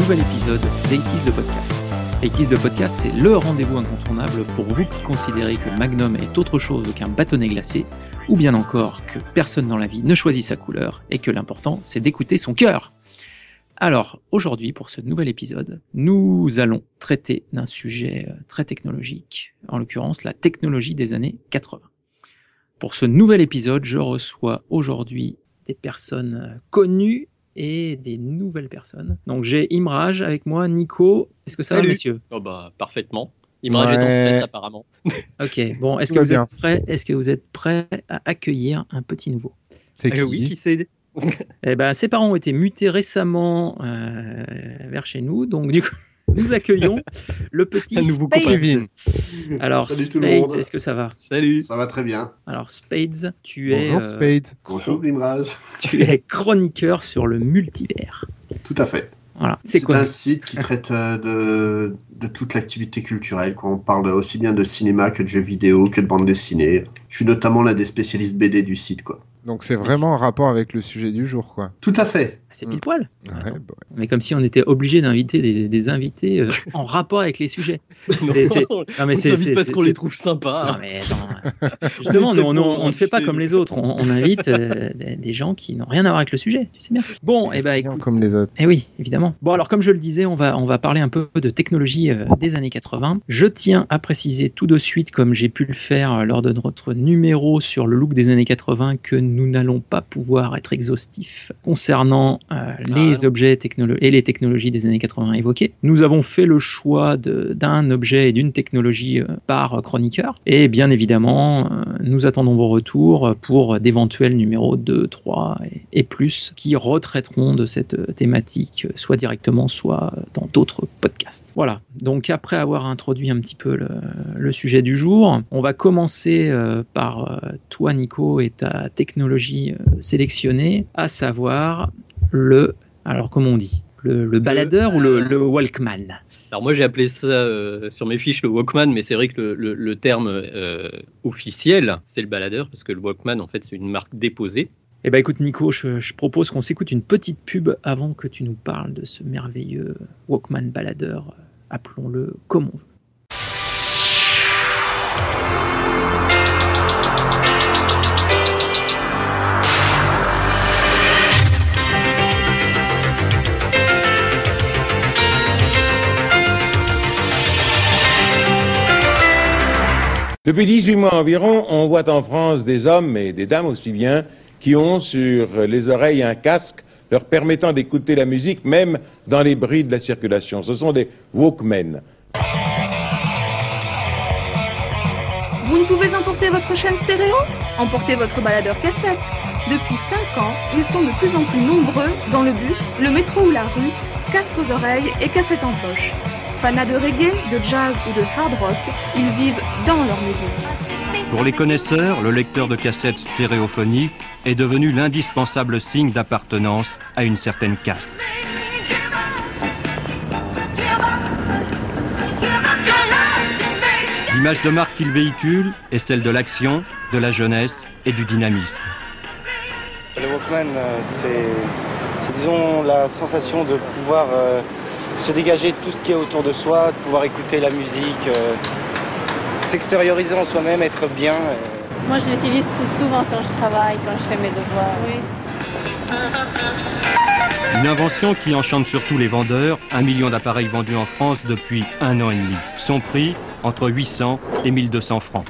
nouvel épisode d'Eighties le podcast. Eighties le podcast, c'est le rendez-vous incontournable pour vous qui considérez que Magnum est autre chose qu'un bâtonnet glacé, ou bien encore que personne dans la vie ne choisit sa couleur et que l'important c'est d'écouter son cœur. Alors, aujourd'hui, pour ce nouvel épisode, nous allons traiter d'un sujet très technologique, en l'occurrence la technologie des années 80. Pour ce nouvel épisode, je reçois aujourd'hui des personnes connues et des nouvelles personnes. Donc j'ai Imraj avec moi, Nico. Est-ce que ça va, messieurs ? Oh bah, parfaitement. Imraj est en stress apparemment. Ok, bon, est-ce que vous êtes prêts à accueillir un petit nouveau ? C'est qui ? Oui, qui c'est ? Eh ben, ses parents ont été mutés récemment vers chez nous, donc du coup, nous accueillons le petit Spades. Alors, Spades, est-ce que ça va ? Salut. Ça va très bien. Alors, Spades, Bonjour Spades. Bonjour Imraj. Tu es chroniqueur sur le multivers. Tout à fait. Voilà. C'est un site qui traite de toute l'activité culturelle. Quand on parle aussi bien de cinéma que de jeux vidéo, que de bande dessinée. Je suis notamment l'un des spécialistes BD du site, quoi. Donc c'est vraiment en rapport avec le sujet du jour, quoi. Tout à fait. C'est pile poil. Ouais. Mais comme si on était obligé d'inviter des invités en rapport avec les sujets. Non, mais c'est parce qu'on les trouve sympas. Non mais attends. Justement, on ne fait pas comme les autres. On invite des gens qui n'ont rien à voir avec le sujet. Tu sais bien. Bon, et écoute. Comme les autres. Eh oui, évidemment. Bon, alors comme je le disais, on va parler un peu de technologie des années 80. Je tiens à préciser tout de suite, comme j'ai pu le faire lors de notre numéro sur le look des années 80, que nous n'allons pas pouvoir être exhaustifs concernant les objets et les technologies des années 80 évoquées. Nous avons fait le choix d'un objet et d'une technologie par chroniqueur. Et bien évidemment, nous attendons vos retours pour d'éventuels numéros 2, 3 et plus qui retraiteront de cette thématique, soit directement, soit dans d'autres podcasts. Voilà. Donc après avoir introduit un petit peu le sujet du jour, on va commencer par toi, Nico, et ta technologie sélectionnée, à savoir alors comment on dit ? Le baladeur ou le Walkman ? Alors moi j'ai appelé ça sur mes fiches le Walkman, mais c'est vrai que le terme officiel c'est le baladeur, parce que le Walkman en fait c'est une marque déposée. Eh ben écoute Nico, je propose qu'on s'écoute une petite pub avant que tu nous parles de ce merveilleux Walkman baladeur, appelons-le comme on veut. Depuis 18 mois environ, on voit en France des hommes et des dames aussi bien qui ont sur les oreilles un casque leur permettant d'écouter la musique même dans les bruits de la circulation. Ce sont des Walkmen. Vous ne pouvez emporter votre chaîne stéréo ? Emportez votre baladeur cassette. Depuis 5 ans, ils sont de plus en plus nombreux dans le bus, le métro ou la rue, casque aux oreilles et cassette en poche. Fanats de reggae, de jazz ou de hard rock, ils vivent dans leur musique. Pour les connaisseurs, le lecteur de cassette stéréophonique est devenu l'indispensable signe d'appartenance à une certaine caste. L'image de marque qu'il véhicule est celle de l'action, de la jeunesse et du dynamisme. Le Walkman, c'est disons la sensation de pouvoir se dégager de tout ce qui est autour de soi, de pouvoir écouter la musique, s'extérioriser en soi-même, être bien. Moi, je l'utilise souvent quand je travaille, quand je fais mes devoirs. Oui. Une invention qui enchante surtout les vendeurs, 1 million d'appareils vendus en France depuis 1 an et demi. Son prix, entre 800 et 1200 francs.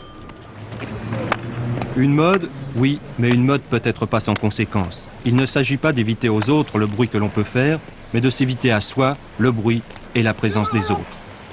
Une mode, oui, mais une mode peut-être pas sans conséquences. Il ne s'agit pas d'éviter aux autres le bruit que l'on peut faire, mais de s'éviter à soi le bruit et la présence des autres.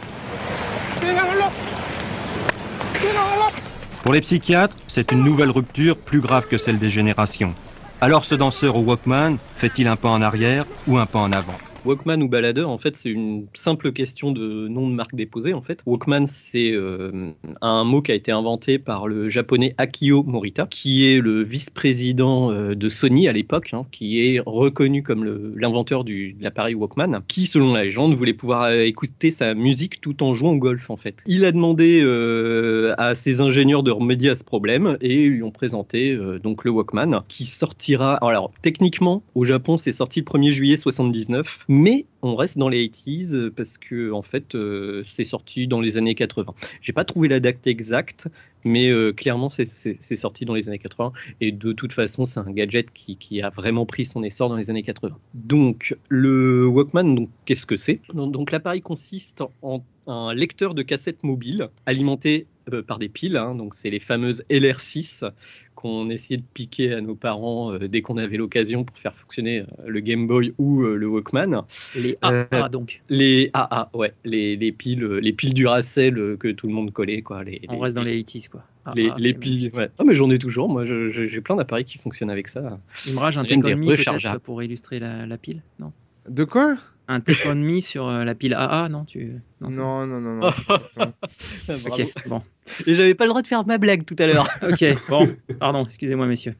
Pour les psychiatres, c'est une nouvelle rupture plus grave que celle des générations. Alors ce danseur au Walkman fait-il un pas en arrière ou un pas en avant ? Walkman ou baladeur, en fait, c'est une simple question de nom de marque déposée, en fait. Walkman, c'est un mot qui a été inventé par le japonais Akio Morita, qui est le vice-président de Sony à l'époque, qui est reconnu comme l'inventeur de l'appareil Walkman, qui, selon la légende, voulait pouvoir écouter sa musique tout en jouant au golf, en fait. Il a demandé à ses ingénieurs de remédier à ce problème, et ils lui ont présenté donc le Walkman, qui sortira... Alors, techniquement, au Japon, c'est sorti le 1er juillet 79, Mais on reste dans les 80s parce que en fait c'est sorti dans les années 80. J'ai pas trouvé la date exacte, mais clairement c'est sorti dans les années 80 et de toute façon c'est un gadget qui a vraiment pris son essor dans les années 80. Donc le Walkman, donc qu'est-ce que c'est ? Donc l'appareil consiste en un lecteur de cassette mobile alimenté par des piles, hein, donc c'est les fameuses LR6 qu'on essayait de piquer à nos parents dès qu'on avait l'occasion pour faire fonctionner le Game Boy ou le Walkman. Les AA donc. Les AA, ouais, les piles Duracell que tout le monde collait, quoi. On reste dans les 80s, quoi. Les piles, ouais. Ah, mais j'en ai toujours, moi j'ai plein d'appareils qui fonctionnent avec ça. Il me rage un Take-On-Me peut-être pour illustrer la pile, non ? De quoi ? Un Take-On-Me sur la pile AA, non Non. Ok, bon. Et j'avais pas le droit de faire ma blague tout à l'heure. Ok, bon, pardon, excusez-moi messieurs.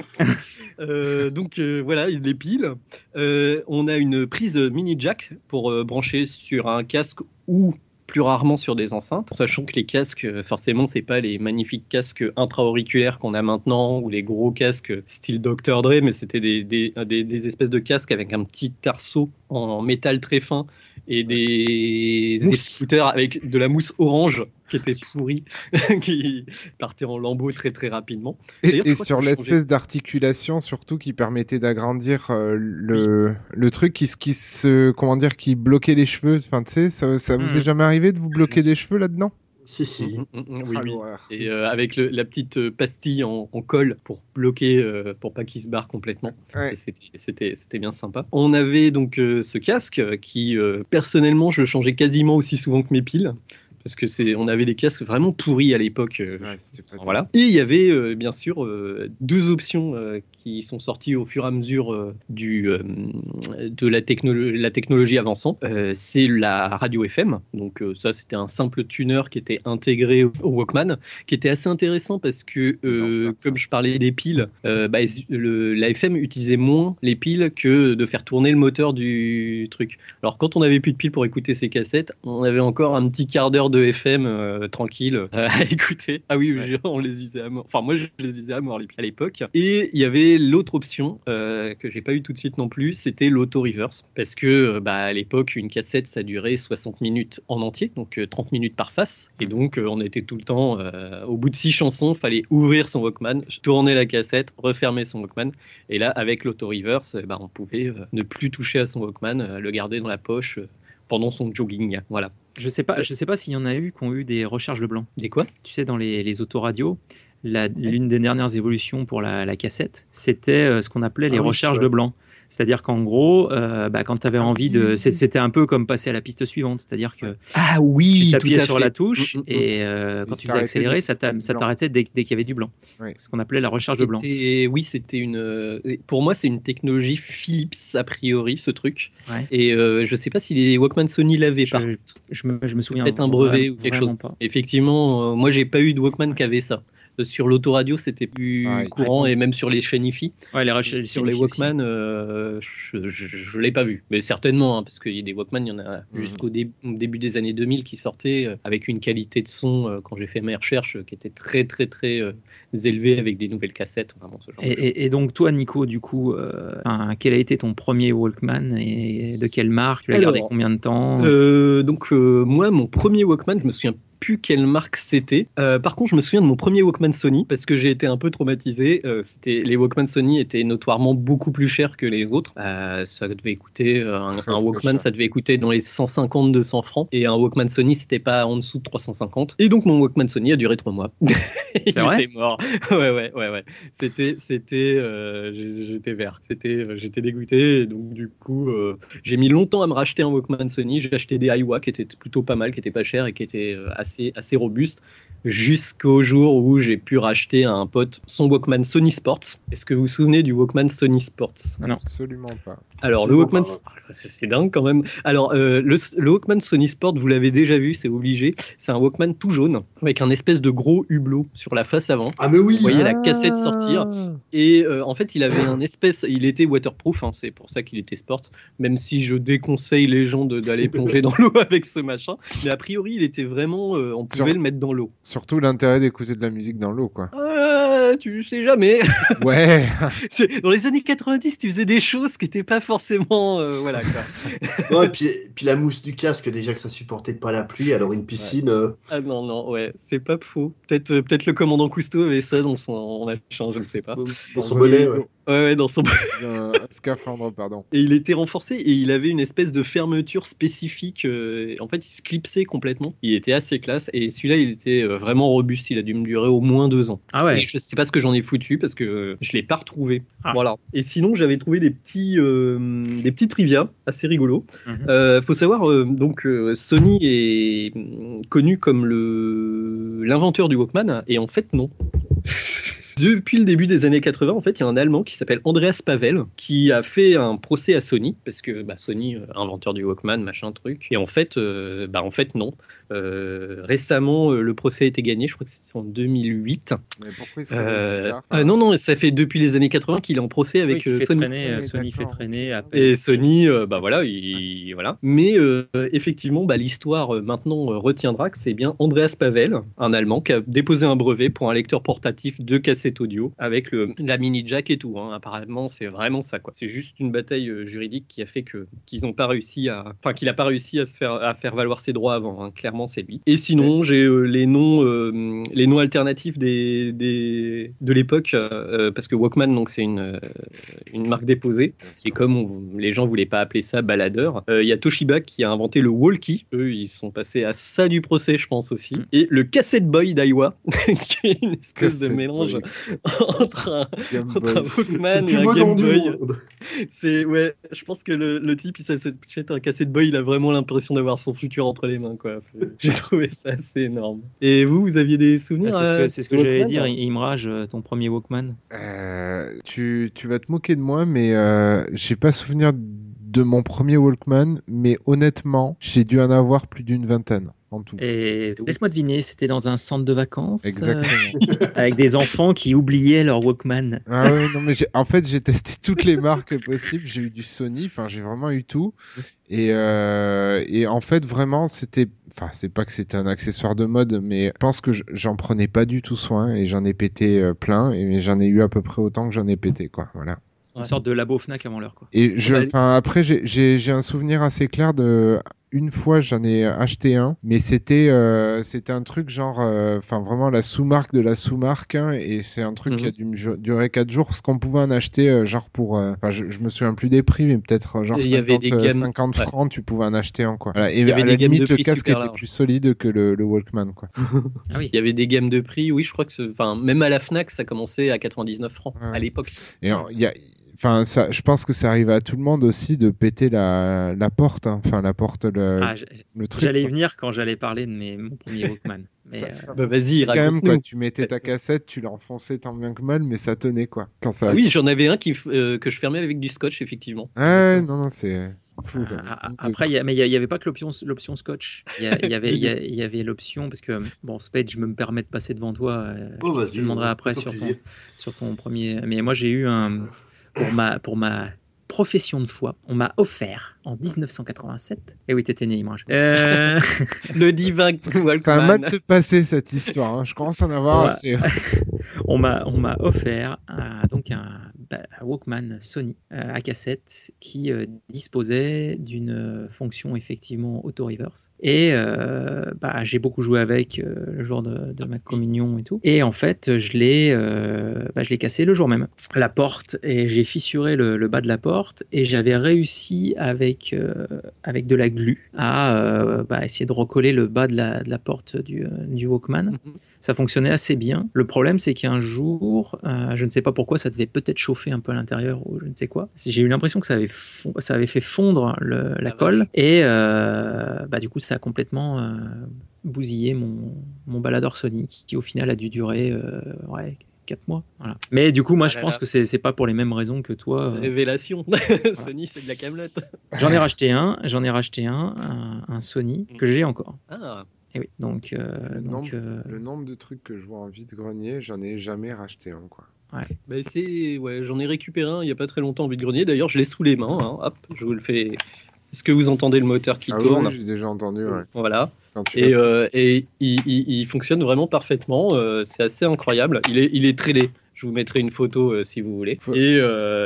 Donc voilà, les piles. On a une prise mini jack pour brancher sur un casque ou plus rarement sur des enceintes, sachant que les casques, forcément, c'est pas les magnifiques casques intra-auriculaires qu'on a maintenant ou les gros casques style Dr. Dre, mais c'était des espèces de casques avec un petit arceau en métal très fin et des écouteurs avec de la mousse orange qui était pourrie, qui partait en lambeaux très très rapidement. Et sur l'espèce d'articulation surtout qui permettait d'agrandir le truc qui bloquait les cheveux. Enfin, tu sais, ça vous est jamais arrivé de vous bloquer des cheveux là-dedans ? Si. Oui. Et avec la petite pastille en colle pour bloquer, pour pas qu'il se barre complètement. Ouais. C'était bien sympa. On avait donc ce casque qui, personnellement, je changeais quasiment aussi souvent que mes piles. Parce que on avait des casques vraiment pourris à l'époque. Voilà. Et il y avait bien sûr deux options qui sont sorties au fur et à mesure de la technologie avançant. C'est la radio FM. Donc ça, c'était un simple tuner qui était intégré au Walkman, qui était assez intéressant parce que, comme je parlais des piles, la FM utilisait moins les piles que de faire tourner le moteur du truc. Alors quand on n'avait plus de piles pour écouter ces cassettes, on avait encore un petit quart d'heure de FM tranquille à écouter. Ah oui, on les usait à mort. Enfin, moi, je les usais à mort à l'époque. Et il y avait l'autre option que j'ai pas eu tout de suite non plus, c'était l'auto-reverse. Parce que à l'époque, une cassette, ça durait 60 minutes en entier, donc 30 minutes par face. Et donc, on était tout le temps, au bout de 6 chansons, fallait ouvrir son Walkman, tourner la cassette, refermer son Walkman. Et là, avec l'auto-reverse, on pouvait ne plus toucher à son Walkman, le garder dans la poche pendant son jogging. Voilà. Je sais pas s'il y en a eu qui ont eu des recharges de blanc. Des quoi ? Tu sais, dans les autoradios, l'une des dernières évolutions pour la cassette, c'était ce qu'on appelait les recharges de blanc. C'est-à-dire qu'en gros, quand tu avais envie de... C'était un peu comme passer à la piste suivante. C'est-à-dire que tu t'appuyais sur la touche et quand tu faisais accélérer, ça t'arrêtait dès qu'il y avait du blanc. Oui. Ce qu'on appelait la recharge de blanc. Oui, c'était une... Pour moi, c'est une technologie Philips, a priori, ce truc. Ouais. Et je sais pas si les Walkman Sony l'avaient, par contre. Je me souviens. Peut-être un brevet ou quelque chose. Pas. Effectivement, moi, j'ai pas eu de Walkman qui avait ça. Sur l'autoradio, c'était plus courant et même sur les chaînes IFI. Ouais, sur les Walkman, je l'ai pas vu. Mais certainement, parce qu'il y a des Walkman, il y en a jusqu'au début des années 2000 qui sortaient avec une qualité de son, quand j'ai fait mes recherches, qui était très, très, très élevée avec des nouvelles cassettes. Vraiment, ce genre et donc, toi, Nico, du coup, quel a été ton premier Walkman et de quelle marque ? Tu l'as gardé combien de temps ? Moi, mon premier Walkman, je me souviens plus quelle marque c'était. Par contre, je me souviens de mon premier Walkman Sony parce que j'ai été un peu traumatisé. Les Walkman Sony étaient notoirement beaucoup plus chers que les autres. Ça devait coûter un Walkman, ça devait coûter dans les 150-200 francs et un Walkman Sony, c'était pas en dessous de 350. Et donc mon Walkman Sony a duré 3 mois. Il était mort. Ouais. J'étais vert. J'étais dégoûté. Et donc du coup, j'ai mis longtemps à me racheter un Walkman Sony. J'ai acheté des Aiwa qui étaient plutôt pas mal, qui étaient pas chers et qui étaient assez robuste, jusqu'au jour où j'ai pu racheter à un pote son Walkman Sony Sports. Est-ce que vous vous souvenez du Walkman Sony Sports ? Non, absolument pas. Alors, le Walkman... C'est dingue quand même. Alors, le Walkman Sony Sport, vous l'avez déjà vu, c'est obligé. C'est un Walkman tout jaune, avec un espèce de gros hublot sur la face avant. Ah mais oui. Vous voyez la cassette sortir. Et en fait, il était waterproof, hein, c'est pour ça qu'il était sport, même si je déconseille les gens d'aller plonger dans l'eau avec ce machin. Mais a priori, il était vraiment... on pouvait le mettre dans l'eau. Surtout l'intérêt d'écouter de la musique dans l'eau, quoi. tu sais jamais. Ouais. Dans les années 90, tu faisais des choses qui n'étaient pas forcément. Voilà, quoi. Ouais, puis la mousse du casque, déjà que ça supportait pas la pluie, alors une piscine. Ah non, ouais, c'est pas faux. Peut-être le commandant Cousteau avait ça dans son machin, je ne sais pas. Dans son bonnet, ouais. Ouais, dans son un scaphandre, pardon. Et il était renforcé et il avait une espèce de fermeture spécifique. En fait, il se clipsait complètement. Il était assez classe et celui-là, il était vraiment robuste. Il a dû me durer au moins 2 ans. Ah ouais. Et je sais pas ce que j'en ai foutu parce que je l'ai pas retrouvé. Voilà. Et sinon, j'avais trouvé des petits trivia assez rigolos. Faut savoir donc Sony est connu comme l'inventeur du Walkman et en fait non. Depuis le début des années 80, en fait, il y a un Allemand qui s'appelle Andreas Pavel qui a fait un procès à Sony parce que Sony, inventeur du Walkman, machin truc. Et en fait, non. Récemment, le procès a été gagné. Je crois que c'était en 2008. Mais pourquoi il serait si tard Non, ça fait depuis les années 80 qu'il est en procès avec Sony. Sony fait traîner. Apple. Et Sony, voilà. Mais effectivement, l'histoire maintenant retiendra que c'est bien Andreas Pavel, un Allemand, qui a déposé un brevet pour un lecteur portatif de cassette audio avec la mini jack et tout. Apparemment, c'est vraiment ça, quoi. C'est juste une bataille juridique qui a fait qu'il n'a pas réussi à faire valoir ses droits avant. Clairement, c'est lui. Et sinon, j'ai les noms alternatifs de l'époque, parce que Walkman, donc c'est une marque déposée. Et comme les gens voulaient pas appeler ça baladeur, il y a Toshiba qui a inventé le Walkie. Eux, ils sont passés à ça du procès, je pense aussi. Et le Cassette Boy d'Aiwa, qui est une espèce de mélange entre un Walkman et un Game Boy. Je pense que le type, il s'achète un Cassette Boy, il a vraiment l'impression d'avoir son futur entre les mains, quoi. J'ai trouvé ça assez énorme. Et vous aviez des souvenirs? C'est ce que j'allais dire, Imraj, ton premier Walkman. Tu vas te moquer de moi, mais j'ai pas souvenir de mon premier Walkman, mais honnêtement, j'ai dû en avoir plus d'une vingtaine. En tout. Et laisse-moi deviner, c'était dans un centre de vacances. Exactement. Avec des enfants qui oubliaient leur Walkman. Ah oui, non, mais en fait, j'ai testé toutes les marques possibles. J'ai eu du Sony, j'ai vraiment eu tout. Et en fait, vraiment, c'est pas que c'était un accessoire de mode, mais je pense que j'en prenais pas du tout soin et j'en ai pété plein, et j'en ai eu à peu près autant que j'en ai pété, quoi. Voilà. Une sorte de labo Fnac avant l'heure, quoi. Et après, j'ai un souvenir assez clair de. Une fois, j'en ai acheté un, mais c'était un truc genre, vraiment la sous-marque de la sous-marque, et c'est un truc qui a dû me durer 4 jours, parce qu'on pouvait en acheter genre pour, je me souviens plus des prix, mais peut-être genre 50 francs, tu pouvais en acheter un, quoi. Voilà. Et à la limite, le casque était plus solide que le Walkman, quoi. Ah oui. Il y avait des gammes de prix, oui, je crois que même à la Fnac, ça commençait à 99 francs à l'époque. Et je pense que ça arrive à tout le monde aussi de péter la porte, la porte, le truc. J'allais y venir quand j'allais parler de mon premier Walkman. Mais vas-y, raconte. Quand même, quoi, tu mettais ta cassette, tu l'enfonçais tant bien que mal, mais ça tenait, quoi. Oui, j'en avais un que je fermais avec du scotch, effectivement. Ah non, c'est. Après, il y avait pas que l'option scotch. Il y avait l'option, parce que Spade, je me permets de passer devant toi. Je te demanderai après sur ton premier. Mais moi, j'ai eu pour ma profession de foi, on m'a offert en 1987. Et oui, t'étais né, Imraj. Le divin Walkman. Ça a mal se passer, cette histoire. Je commence à en avoir assez. On m'a offert un Walkman Sony à cassette qui disposait d'une fonction effectivement auto-reverse. Et j'ai beaucoup joué avec le jour de ma communion et tout. Et en fait, je l'ai cassé le jour même. La porte, et j'ai fissuré le bas de la porte, et j'avais réussi avec de la glu à essayer de recoller le bas de la porte du Walkman. Ça fonctionnait assez bien. Le problème, c'est qu'un jour, je ne sais pas pourquoi, ça devait peut-être chauffer un peu à l'intérieur ou je ne sais quoi. J'ai eu l'impression que ça avait fait fondre la colle, et du coup, ça a complètement bousillé mon baladeur Sony, qui au final a dû durer 4 mois. Voilà. Mais du coup, moi, je pense que c'est pas pour les mêmes raisons que toi. Révélation. Sony, c'est de la camelote. J'en ai racheté un Sony que j'ai encore. Ah. Et oui, donc le nombre de trucs que je vois en vide-grenier, j'en ai jamais racheté un, quoi. Ouais. J'en ai récupéré un il y a pas très longtemps en vide-grenier. D'ailleurs, je l'ai sous les mains. Hop, je vous le fais Est-ce que vous entendez le moteur qui tourne? Oui, j'ai déjà entendu. Ouais. Voilà. Et il fonctionne vraiment parfaitement. C'est assez incroyable. Il est très laid. Je vous mettrai une photo si vous voulez. Et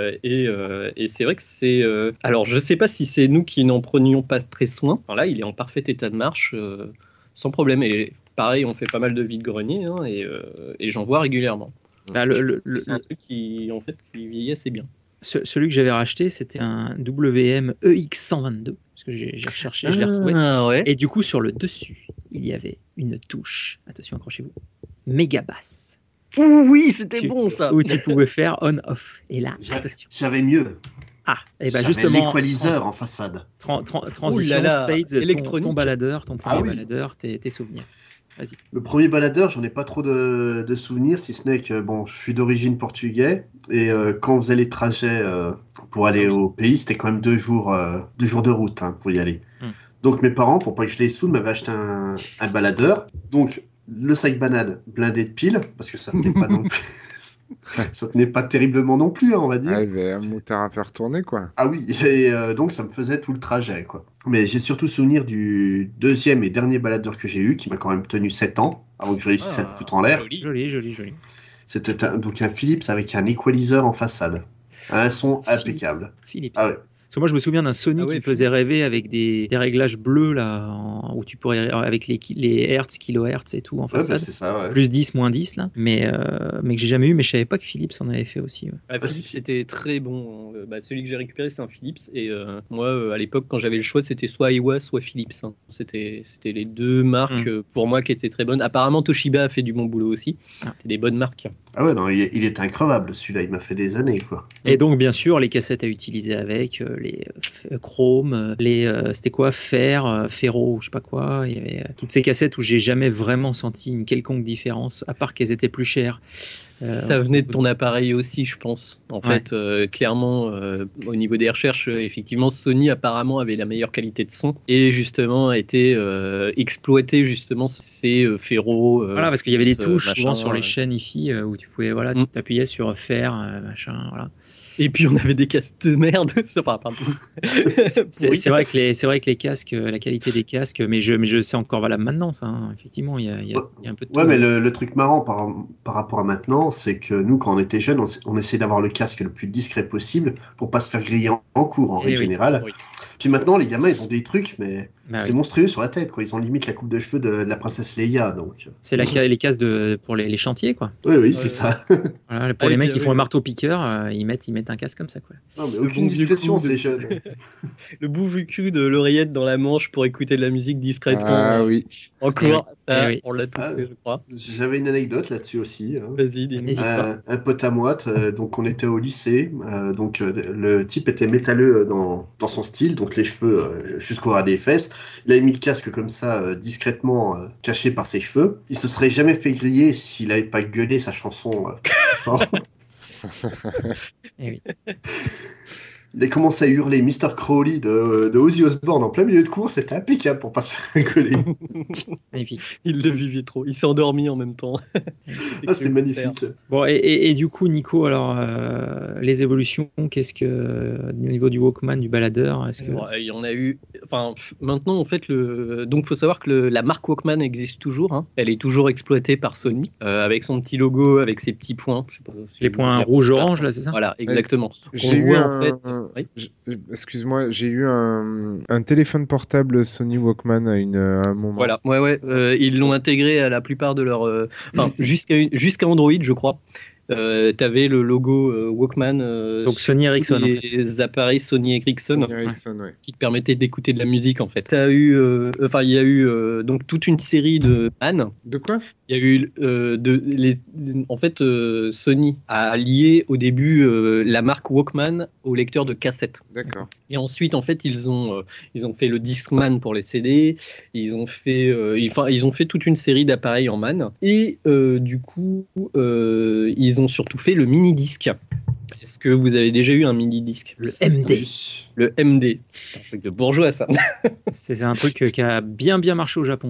c'est vrai que c'est... alors, je ne sais pas si c'est nous qui n'en prenions pas très soin. Enfin, là, il est en parfait état de marche, sans problème. Et pareil, on fait pas mal de vide-grenier hein, et j'en vois régulièrement. Bah, c'est un truc qui vieillit assez bien. Celui que j'avais racheté, c'était un WM EX122. Parce que j'ai recherché, je l'ai retrouvé. Ouais. Et du coup, sur le dessus, il y avait une touche. Attention, accrochez-vous. Méga basse. Oui, c'était bon ça. Où tu pouvais faire on-off. Et là, attention. J'avais mieux. Ah, et bah J'avais justement. l'équaliseur en façade. Transition, Spades, ton baladeur, ton premier baladeur, tes souvenirs. Vas-y. Le premier baladeur, j'en ai pas trop de souvenirs, si ce n'est que bon, je suis d'origine portugais et quand on faisait les trajets pour aller au pays, c'était quand même 2 jours de route hein, pour y aller. Donc mes parents, pour pas que je les saoule, m'avaient acheté un baladeur. Donc le sac banane blindé de piles, parce que ça tenait pas non plus. Ça tenait pas terriblement non plus, hein, on va dire. Ah, il y avait un moutard à faire tourner, quoi. Ah oui, et donc ça me faisait tout le trajet, quoi. Mais j'ai surtout souvenir du deuxième et dernier baladeur que j'ai eu, qui m'a quand même tenu 7 ans, avant que je réussisse à le foutre en l'air. Joli. C'était donc un Philips avec un équaliseur en façade. Un son impeccable. Philips. Ah ouais. Parce que moi, je me souviens d'un Sony qui me faisait rêver avec des réglages bleus, là, où tu pourrais, avec les hertz, kilohertz et tout en façade. Bah c'est ça, ouais. Plus 10, moins 10, là. Mais que j'ai jamais eu, mais je savais pas que Philips en avait fait aussi. Ouais. Philips, c'était très bon. Celui que j'ai récupéré, c'est un Philips. Et moi, à l'époque, quand j'avais le choix, c'était soit Aiwa, soit Philips. Hein. C'était les 2 marques, pour moi, qui étaient très bonnes. Apparemment, Toshiba a fait du bon boulot aussi. C'était des bonnes marques. Ah ouais, non, il est incroyable, celui-là. Il m'a fait des années, quoi. Et donc, bien sûr, les cassettes à utiliser avec, les chrome, c'était quoi, ferro, je sais pas quoi. Il y avait toutes ces cassettes où j'ai jamais vraiment senti une quelconque différence, à part qu'elles étaient plus chères. Ça venait de ton appareil aussi, je pense. En fait, clairement, au niveau des recherches, effectivement, Sony apparemment avait la meilleure qualité de son et justement a été exploité justement ces ferro. Voilà, parce qu'il y avait des touches souvent sur les chaînes hi-fi où tu pouvais, voilà, tu t'appuyais sur fer, machin, voilà. Et puis on avait des casques de merde. Ça, pardon. C'est vrai que les casques, la qualité des casques, mais je sais encore valable maintenant, ça. Hein. Effectivement, il y a un peu de tout. Ouais, mais le truc marrant par rapport à maintenant, c'est que nous, quand on était jeunes, on essayait d'avoir le casque le plus discret possible pour pas se faire griller en cours, en règle générale. Oui. Puis maintenant, les gamins, ils ont des trucs, mais c'est monstrueux sur la tête, quoi. Ils ont limite la coupe de cheveux de la princesse Leia, donc. C'est les casques pour les chantiers, quoi. Oui, c'est ça. Voilà, pour les mecs qui font le marteau-piqueur, ils mettent un casque comme ça, quoi. Non, mais aucune discrétion, c'est jeune. Le bout-vu-cul de l'oreillette dans la manche pour écouter de la musique discrètement. Ah oui. En cours, on l'a tous fait, je crois. J'avais une anecdote là-dessus aussi. Hein. Vas-y, dis-nous. Un pote à moi, donc on était au lycée, donc le type était métalleux dans son style, donc les cheveux jusqu'au ras des fesses. Il avait mis le casque comme ça, discrètement caché par ses cheveux. Il se serait jamais fait griller s'il n'avait pas gueulé sa chanson fort. Eh oui. Il a commencé à hurler Mr. Crowley de Ozzy Osbourne en plein milieu de cours, c'était impeccable pour pas se faire gueuler. Magnifique. Il le vivait trop, il s'est endormi en même temps. C'était magnifique. Bon, et du coup, Nico, alors, les évolutions, qu'est-ce que, au niveau du Walkman, du baladeur, est-ce que... Il y en a eu, enfin, maintenant, en fait, donc, faut savoir que la marque Walkman existe toujours, hein. Elle est toujours exploitée par Sony, avec son petit logo, avec ses petits points. Je sais pas si les points rouge-orange, là, c'est ça? Voilà, exactement. J'ai eu excuse-moi, j'ai eu un téléphone portable Sony Walkman à un moment. Voilà, ils l'ont intégré à la plupart de leurs... jusqu'à Android, je crois. T'avais le logo Walkman. Donc Sony Ericsson, en fait. Les appareils Sony Ericsson, ouais. qui te permettaient d'écouter de la musique, en fait. Il y a eu donc toute une série de bannes. De quoi? Il y a eu en fait, Sony a lié au début la marque Walkman au lecteur de cassette. D'accord. Et ensuite, en fait, ils ont fait le Discman pour les CD. Ils ont fait toute une série d'appareils en man. Et du coup, ils ont surtout fait le mini-disque. Est-ce que vous avez déjà eu un mini-disque? Le MD. Le MD. C'est un truc de bourgeois, ça. C'est un truc qui a bien marché au Japon, ça.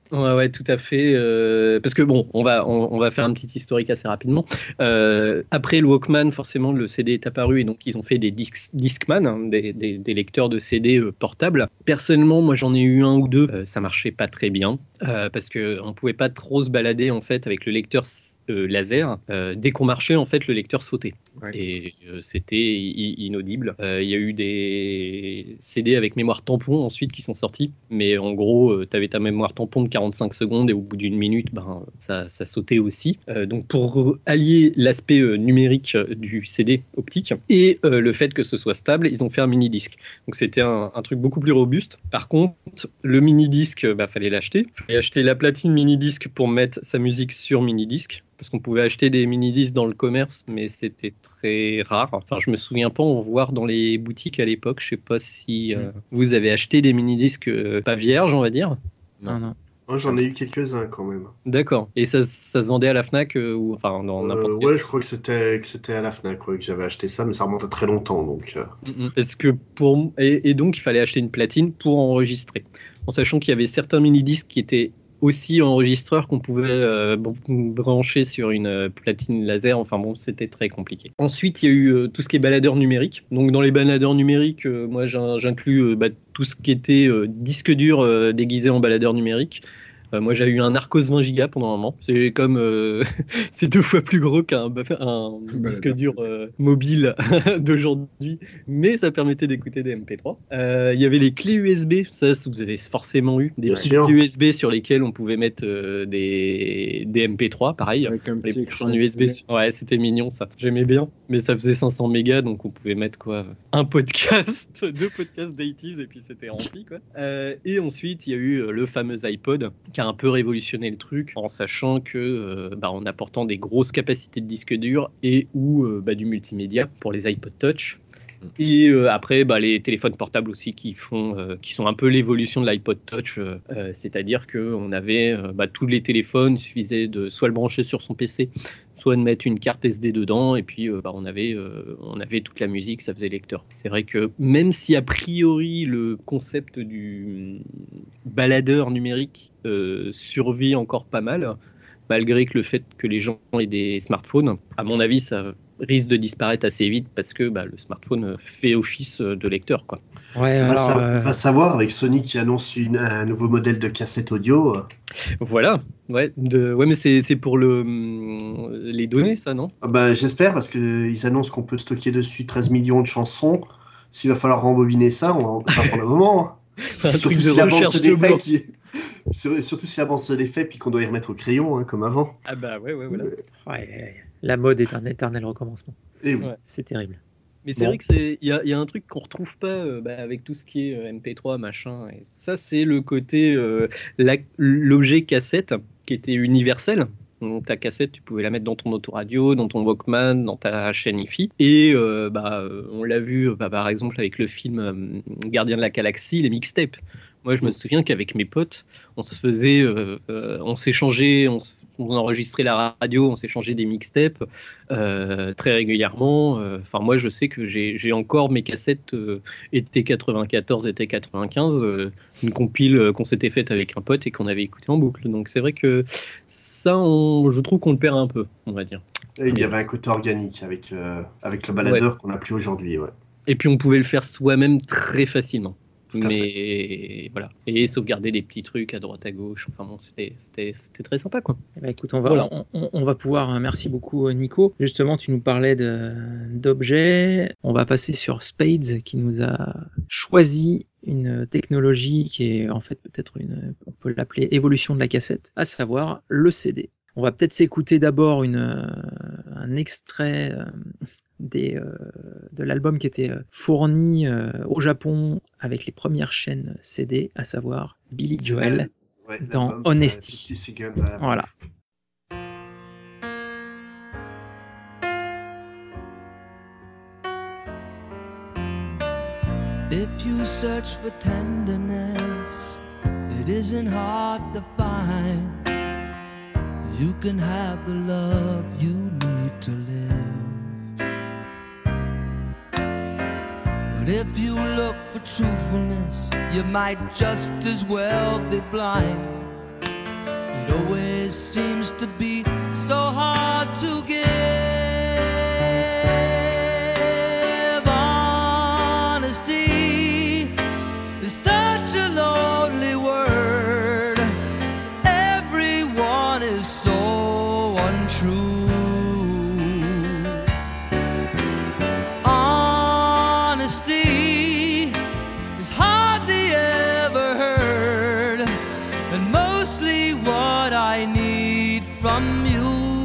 Ouais, tout à fait. Parce que bon, on va faire un petit historique assez rapidement. Après le Walkman, forcément, le CD est apparu et donc ils ont fait des Discman, hein, des lecteurs de CD portables. Personnellement, moi j'en ai eu un ou deux. Ça marchait pas très bien parce que on pouvait pas trop se balader en fait avec le lecteur laser. Dès qu'on marchait, en fait, le lecteur sautait. Ouais. Et c'était inaudible. Il y a eu des CD avec mémoire tampon ensuite qui sont sortis, mais en gros, tu avais ta mémoire tampon de 45 secondes et au bout d'une minute, ça sautait aussi. Donc pour allier l'aspect numérique du CD optique et le fait que ce soit stable, ils ont fait un mini-disque. Donc c'était un truc beaucoup plus robuste. Par contre, le mini-disque, fallait l'acheter. Il fallait acheter la platine mini-disque pour mettre sa musique sur mini-disque. Parce qu'on pouvait acheter des mini-disques dans le commerce, mais c'était très rare. Enfin, je me souviens pas en voir dans les boutiques à l'époque. Je sais pas si vous avez acheté des mini-disques pas vierges, on va dire. Non. Moi, j'en ai eu quelques-uns quand même. D'accord. Et ça se vendait à la Fnac ou enfin dans n'importe quel... Ouais, je crois que c'était à la Fnac que j'avais acheté ça, mais ça remonte à très longtemps. Donc. Parce que et donc, il fallait acheter une platine pour enregistrer. En sachant qu'il y avait certains mini-disques qui étaient aussi enregistreur qu'on pouvait brancher sur une platine laser. Enfin bon, c'était très compliqué. Ensuite, il y a eu tout ce qui est baladeur numérique. Donc dans les baladeurs numériques, moi j'inclus tout ce qui était disque dur déguisé en baladeur numérique. Moi, j'ai eu un Arcos 20 Go pendant un moment. C'est comme c'est 2 fois plus gros qu'un disque dur mobile d'aujourd'hui, mais ça permettait d'écouter des MP3. Il y avait les clés USB. Ça, vous avez forcément eu des clés USB sur lesquelles on pouvait mettre des MP3, pareil. Avec un petit en USB. Ouais, c'était mignon ça. J'aimais bien, mais ça faisait 500 mégas, donc on pouvait mettre un podcast, 2 podcasts d'80s et puis c'était rempli quoi. Et ensuite, il y a eu le fameux iPod qui a un peu révolutionné le truc en sachant que en apportant des grosses capacités de disque dur et ou du multimédia pour les iPod Touch. Et après, les téléphones portables aussi qui sont un peu l'évolution de l'iPod Touch, c'est-à-dire qu'on avait tous les téléphones, il suffisait de soit le brancher sur son PC, soit de mettre une carte SD dedans, et puis on avait toute la musique, ça faisait lecteur. C'est vrai que même si a priori le concept du baladeur numérique survit encore pas mal, malgré que le fait que les gens aient des smartphones, à mon avis, ça risque de disparaître assez vite parce que le smartphone fait office de lecteur, quoi. Ouais, va savoir avec Sony qui annonce un nouveau modèle de cassette audio. Voilà, mais c'est pour les données, ça, non ? J'espère parce qu'ils annoncent qu'on peut stocker dessus 13 millions de chansons. S'il va falloir rembobiner ça, on va pas pour le moment. Surtout si la bande se défait surtout si la bande se défait puis qu'on doit y remettre au crayon comme avant. Ah ouais, voilà. Ouais. La mode est un éternel recommencement. Et oui. C'est terrible. Mais c'est vrai qu'il y a un truc qu'on retrouve pas avec tout ce qui est MP3, machin. Et ça, c'est le côté l'objet cassette qui était universel. Donc, ta cassette, tu pouvais la mettre dans ton autoradio, dans ton Walkman, dans ta chaîne hi-fi. Et on l'a vu par exemple avec le film Gardien de la Galaxie, les mixtapes. Moi, je me souviens qu'avec mes potes, on se faisait, on s'échangeait, on enregistrait la radio, on s'échangeait des mixtapes très régulièrement. Enfin, moi, je sais que j'ai encore mes cassettes été 94, été 95, une compile qu'on s'était faite avec un pote et qu'on avait écouté en boucle. Donc, c'est vrai que ça, je trouve qu'on le perd un peu, on va dire. Et il y avait un côté organique avec le baladeur qu'on n'a plus aujourd'hui. Ouais. Et puis, on pouvait le faire soi-même très facilement. Mais voilà, et sauvegarder des petits trucs à droite à gauche. Enfin bon, c'était très sympa quoi. Écoute, on va pouvoir. Merci beaucoup Nico. Justement, tu nous parlais d'objets. On va passer sur Spades qui nous a choisi une technologie qui est en fait peut-être on peut l'appeler évolution de la cassette, à savoir le CD. On va peut-être s'écouter d'abord un extrait de l'album qui était fourni au Japon avec les premières chaînes CD, à savoir Billy Joel dans Honesty. Voilà. If you search for tenderness, it isn't hard to find. You can have the love you need to live. But if you look for truthfulness, you might just as well be blind. It always seems to be so hard to give. Honesty is such a lonely word. Everyone is so untrue. Honesty is hardly ever heard, and mostly what I need from you.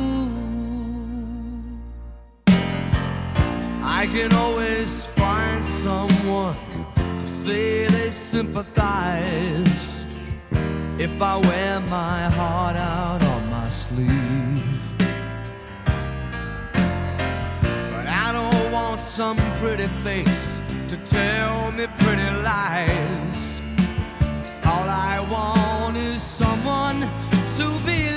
I can always find someone to say they sympathize if I wear my heart out on my sleeve. But I don't want some pretty face to tell me pretty lies. All I want is someone to believe.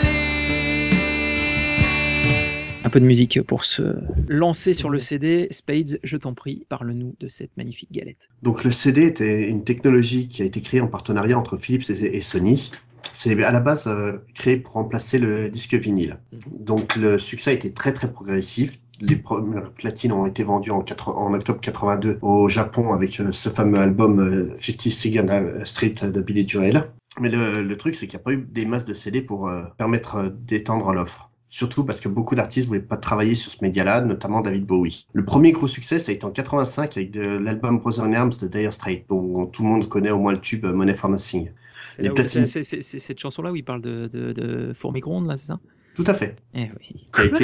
Un peu de musique pour se lancer sur le CD. Spades, je t'en prie, parle-nous de cette magnifique galette. Donc le CD était une technologie qui a été créée en partenariat entre Philips et Sony. C'est à la base créé pour remplacer le disque vinyle. Donc le succès a été très très progressif. Les premières platines ont été vendues en octobre 82 au Japon avec ce fameux album 52nd Street de Billy Joel. Mais le truc, c'est qu'il n'y a pas eu des masses de CD pour permettre d'étendre l'offre. Surtout parce que beaucoup d'artistes voulaient pas travailler sur ce média-là, notamment David Bowie. Le premier gros succès, ça a été en 85 avec l'album Brother in Arms de Dire Straits, dont tout le monde connaît au moins le tube Money for Nothing. C'est cette chanson-là où il parle de four micro-ondes, là, c'est ça? Tout à fait. Eh oui.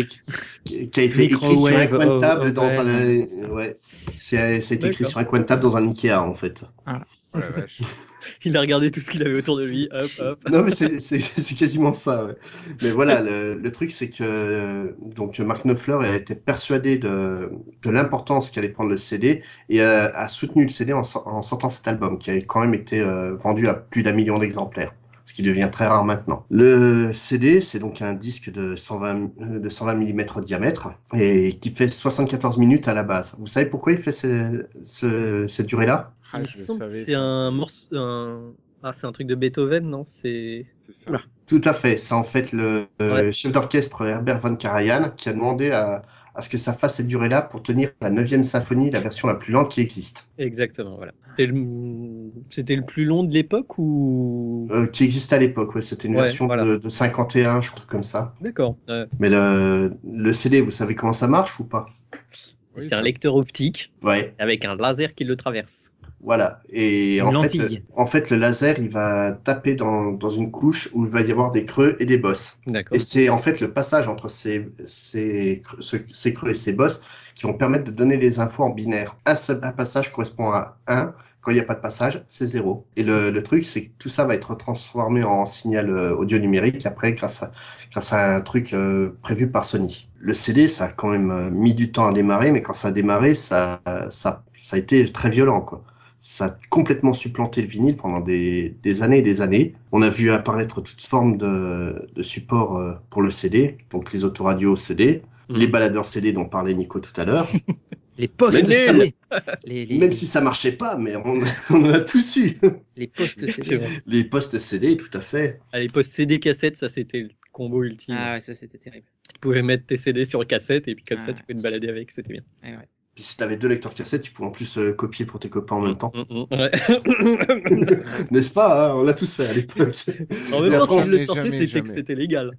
Qui a été écrit sur un coin de table dans un... Ouais. Ça a été écrit sur un coin de table dans un Ikea, en fait. Ah. Oh la vache. Il a regardé tout ce qu'il avait autour de lui, hop, hop. Non, mais c'est quasiment ça. Ouais. Mais voilà, le truc, c'est que donc Mark Knopfler était persuadé de l'importance qu'allait prendre le CD et a soutenu le CD en sortant cet album, qui a quand même été vendu à plus d'1 million d'exemplaires, ce qui devient très rare maintenant. Le CD, c'est donc un disque de 120 mm de diamètre et qui fait 74 minutes à la base. Vous savez pourquoi il fait cette durée-là? Il semble que c'est un morceau... c'est un truc de Beethoven, non? C'est ça. Oula. Tout à fait. C'est en fait le chef d'orchestre Herbert von Karajan qui a demandé à ce que ça fasse cette durée-là pour tenir la 9e symphonie, la version la plus lente qui existe. Exactement, voilà. C'était le plus long de l'époque ou... Qui existait à l'époque, ouais. C'était une version de 51, je crois, comme ça. D'accord. Mais le CD, vous savez comment ça marche ou pas? Oui, c'est un lecteur optique avec un laser qui le traverse. Voilà. Et en fait, le laser, il va taper dans une couche où il va y avoir des creux et des bosses. D'accord. Et c'est en fait le passage entre ces creux et ces bosses qui vont permettre de donner les infos en binaire. Un passage correspond à 1. Quand il n'y a pas de passage, c'est 0. Et le truc, c'est que tout ça va être transformé en signal audio numérique après grâce à un truc prévu par Sony. Le CD, ça a quand même mis du temps à démarrer, mais quand ça a démarré, ça a été très violent, quoi. Ça a complètement supplanté le vinyle pendant des années et des années. On a vu apparaître toutes formes de supports pour le CD, donc les autoradios CD, les baladeurs CD dont parlait Nico tout à l'heure. Les postes CD. Même si ça marchait pas, mais on a tous eu. Les postes CD. Les postes CD, tout à fait. Les postes CD cassette, ça c'était le combo ultime. Ah ouais, ça c'était terrible. Tu pouvais mettre tes CD sur cassette et puis comme ça tu pouvais te balader avec, c'était bien. Ouais. Puis si t'avais 2 lecteurs cassettes, tu pouvais en plus copier pour tes copains en même temps. Ouais. N'est-ce pas, hein, on l'a tous fait à l'époque. En même temps, si je le sortais, c'était que c'était légal.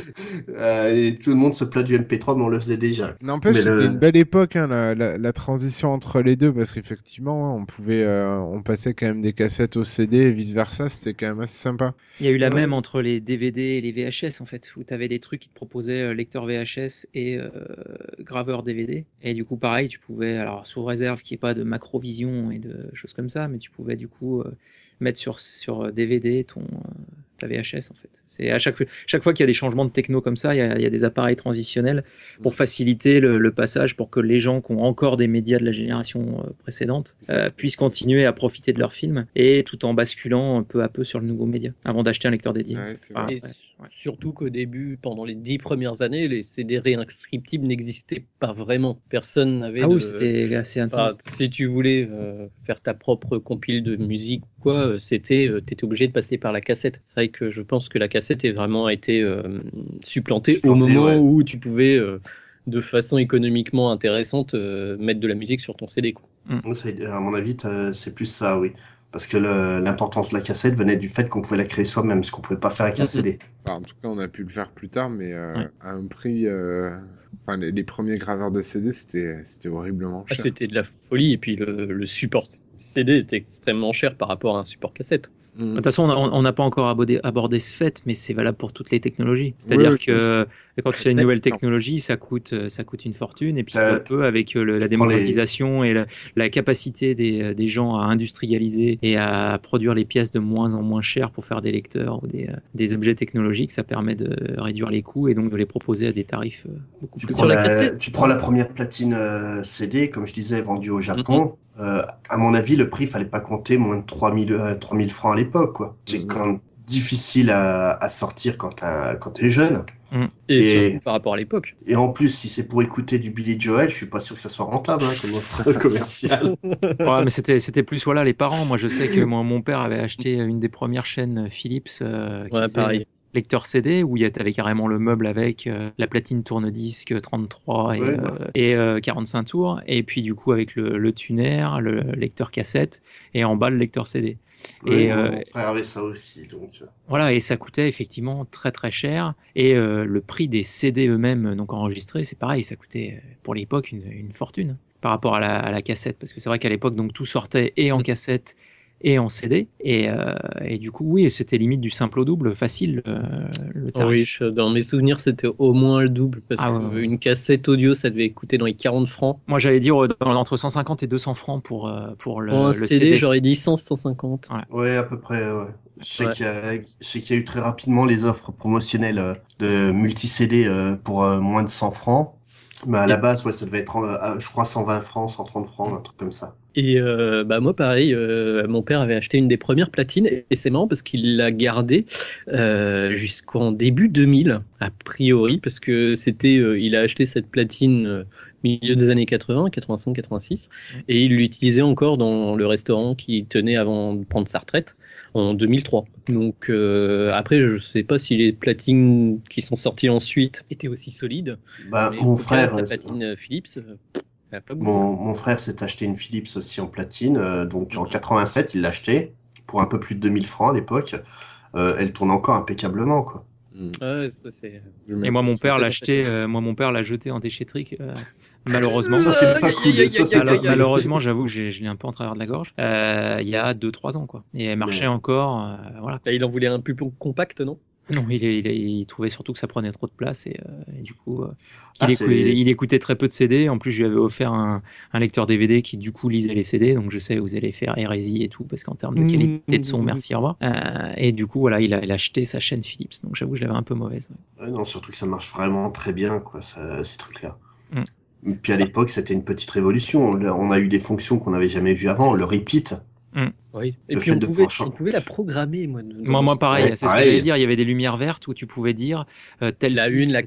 Et tout le monde se plaint du MP3, mais on le faisait déjà. N'empêche, c'était une belle époque, hein, la transition entre les deux, parce qu'effectivement, on passait quand même des cassettes au CD et vice-versa, c'était quand même assez sympa. Il y a eu la même entre les DVD et les VHS, en fait, où tu avais des trucs qui te proposaient lecteur VHS et graveur DVD. Et du coup, pareil, tu pouvais, alors sous réserve qu'il n'y ait pas de macrovision et de choses comme ça, mais tu pouvais du coup mettre sur DVD ta VHS, en fait. C'est à chaque fois qu'il y a des changements de techno comme ça, il y a des appareils transitionnels pour faciliter le passage, pour que les gens qui ont encore des médias de la génération précédente puissent continuer à profiter de leurs films, et tout en basculant peu à peu sur le nouveau média, avant d'acheter un lecteur dédié. Surtout qu'au début, pendant les 10 premières années, les CD réinscriptibles n'existaient pas vraiment. Personne n'avait c'était assez intimiste. Si tu voulais faire ta propre compile de musique, t'étais obligé de passer par la cassette. C'est vrai que je pense que la cassette a vraiment été supplantée au moment où tu pouvais, de façon économiquement intéressante, mettre de la musique sur ton CD, quoi. À mon avis, c'est plus ça, oui. Parce que l'importance de la cassette venait du fait qu'on pouvait la créer soi-même, ce qu'on pouvait pas faire avec un CD. En tout cas, on a pu le faire plus tard, mais à un prix... les premiers graveurs de CD, c'était horriblement cher. C'était de la folie, et puis le support CD était extrêmement cher par rapport à un support cassette. De toute façon, on n'a pas encore abordé ce fait, mais c'est valable pour toutes les technologies. C'est-à-dire que quand tu as une nouvelle technologie, ça coûte une fortune, et puis peu à peu, avec la démocratisation et la capacité des gens à industrialiser et à produire les pièces de moins en moins chères pour faire des lecteurs ou des objets technologiques, ça permet de réduire les coûts et donc de les proposer à des tarifs beaucoup plus bas. Tu prends la première platine CD, comme je disais, vendue au Japon. À mon avis, le prix, fallait pas compter moins de 3000 francs à l'époque, quoi. C'est quand même difficile à sortir quand t'es jeune. Et surtout par rapport à l'époque. Et en plus, si c'est pour écouter du Billy Joel, je suis pas sûr que ça soit rentable, comme offre commerciale. Ouais, mais c'était plus, les parents. Moi, je sais que mon père avait acheté une des premières chaînes Philips, pareil. Lecteur CD, où il y avait carrément le meuble avec la platine tourne-disque 33 et 45 tours, et puis du coup avec le tuner, le lecteur cassette, et en bas le lecteur CD. Oui, mon frère avait ça aussi. Donc... Voilà, et ça coûtait effectivement très très cher, et le prix des CD eux-mêmes, donc enregistrés, c'est pareil, ça coûtait pour l'époque une fortune par rapport à la cassette, parce que c'est vrai qu'à l'époque, donc tout sortait et en cassette et en CD, et du coup oui, c'était limite du simple au double, facile le tarif. Oui, dans mes souvenirs c'était au moins le double, parce qu'une cassette audio ça devait coûter dans les 40 francs. Moi j'allais dire entre 150 et 200 francs pour le CD, j'aurais dit 150. Ouais, à peu près, ouais. Je sais qu'il y a eu très rapidement les offres promotionnelles de multi-CD pour moins de 100 francs. Mais à la base, ça devait être, je crois, 120 francs, 130 francs, un truc comme ça. Et moi, pareil, mon père avait acheté une des premières platines, et c'est marrant parce qu'il l'a gardée jusqu'en début 2000, a priori, parce que il a acheté cette platine milieu des années 80, 85, 86, et il l'utilisait encore dans le restaurant qu'il tenait avant de prendre sa retraite en 2003. Donc après, je sais pas si les platines qui sont sorties ensuite étaient aussi solides. Mon frère, sa platine Philips. Mon frère s'est acheté une Philips aussi en platine, donc en 87, il l'a acheté pour un peu plus de 2000 francs à l'époque. Elle tourne encore impeccablement, quoi. Ouais, ça, c'est... Et moi, mon père l'a acheté, mon père l'a jeté en déchetterie. Malheureusement, ça c'est pas cool. Malheureusement, j'avoue que je l'ai un peu en travers de la gorge. Il y a 2-3 ans, quoi. Et elle marchait encore. Voilà. Il en voulait un plus compact, non? Non, il trouvait surtout que ça prenait trop de place, et du coup, il écoutait très peu de CD. En plus, je lui avais offert un lecteur DVD qui du coup lisait les CD, donc je sais où vous allez faire hérésie et tout, parce qu'en termes de qualité de son, merci, au revoir. Et du coup, voilà, il a acheté sa chaîne Philips, donc j'avoue que je l'avais un peu mauvaise. Ouais, non, surtout que ça marche vraiment très bien, quoi. C'est très clair. Puis à l'époque, c'était une petite révolution. On a eu des fonctions qu'on n'avait jamais vues avant, le repeat. Oui. Et puis on pouvait la programmer. Moi pareil, c'est ce que j'allais dire. Il y avait des lumières vertes où tu pouvais dire telle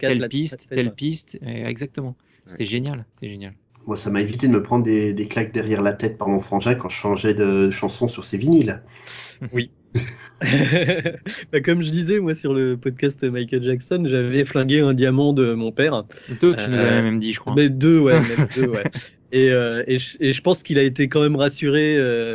piste. Exactement. C'était génial. Moi, ça m'a évité de me prendre des claques derrière la tête par mon frangin quand je changeais de chanson sur ses vinyles. Oui. Comme je disais, moi, sur le podcast Michael Jackson, j'avais flingué un diamant de mon père. 2, tu nous avais même dit, je crois. Mais 2, ouais. Et je pense qu'il a été quand même rassuré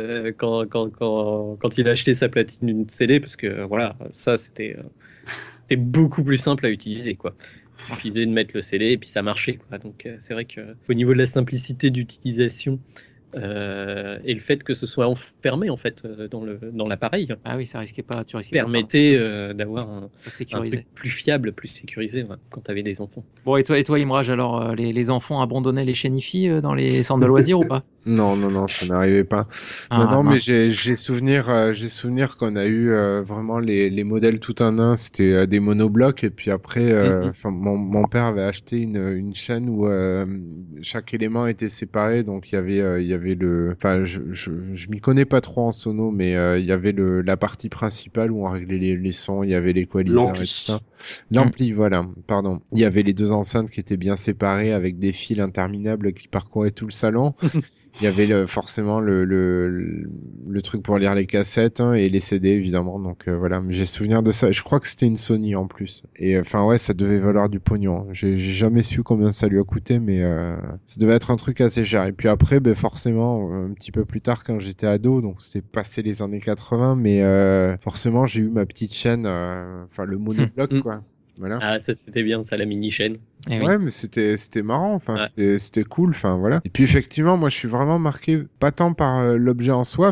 quand il a acheté sa platine CD, parce que voilà, ça c'était beaucoup plus simple à utiliser, quoi. Il suffisait de mettre le CD et puis ça marchait, quoi. Donc c'est vrai qu'au niveau de la simplicité d'utilisation et le fait que ce soit enfermé en fait dans l'appareil, ça risquait pas, permettait d'avoir un truc plus fiable, plus sécurisé, quand tu avais des enfants. Bon, et toi Imraj, alors les enfants abandonnaient les chaînes IFI dans les centres de loisirs ou pas? Non, ça n'arrivait pas. Non, mais j'ai souvenir qu'on a eu vraiment les modèles tout en un, c'était des monoblocs, et puis après mon père avait acheté une chaîne où chaque élément était séparé, donc il y avait je m'y connais pas trop en sono, mais il y avait la partie principale où on réglait les sons, il y avait l'équaliseur et tout ça. L'ampli, voilà, pardon. Il y avait les 2 enceintes qui étaient bien séparées avec des fils interminables qui parcouraient tout le salon. Il y avait forcément le truc pour lire les cassettes et les CD évidemment. Donc voilà, mais j'ai souvenir de ça. Je crois que c'était une Sony en plus. Et enfin ouais, ça devait valoir du pognon. J'ai jamais su combien ça lui a coûté, mais ça devait être un truc assez cher. Et puis après, forcément, un petit peu plus tard quand j'étais ado, donc c'était passé les années 80, mais forcément j'ai eu ma petite chaîne, le monobloc quoi. Voilà. Ah, ça c'était bien, ça, la mini-chaîne. Ouais, mais c'était marrant, c'était cool, voilà. Et puis effectivement, moi je suis vraiment marqué, pas tant par l'objet en soi,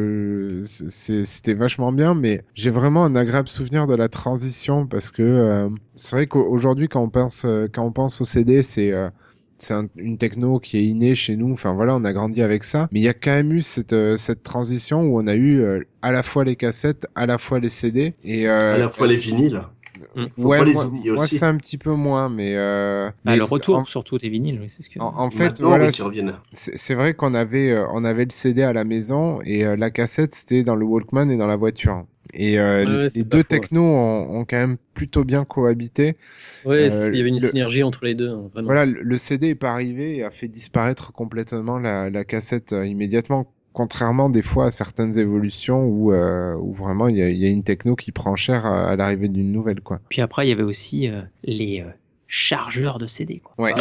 c'était vachement bien, mais j'ai vraiment un agréable souvenir de la transition, parce que c'est vrai qu'aujourd'hui quand on pense au CD, c'est une techno qui est innée chez nous. On a grandi avec ça. Mais il y a quand même eu cette transition où on a eu à la fois les cassettes, à la fois les CD et à la fois les vinyles. Faut pas les oublier moi aussi. c'est un petit peu moins, mais le retour surtout des vinyles, oui, c'est ce que. En fait, c'est vrai qu'on avait le CD à la maison et la cassette c'était dans le Walkman et dans la voiture. Et les deux technos ont quand même plutôt bien cohabité. Ouais, il y avait une synergie entre les deux, hein, vraiment. Voilà, le CD est pas arrivé et a fait disparaître complètement la cassette immédiatement. Contrairement des fois à certaines évolutions où vraiment il y a une techno qui prend cher à l'arrivée d'une nouvelle, quoi. Puis après il y avait aussi les chargeurs de CD, quoi. Ouais. La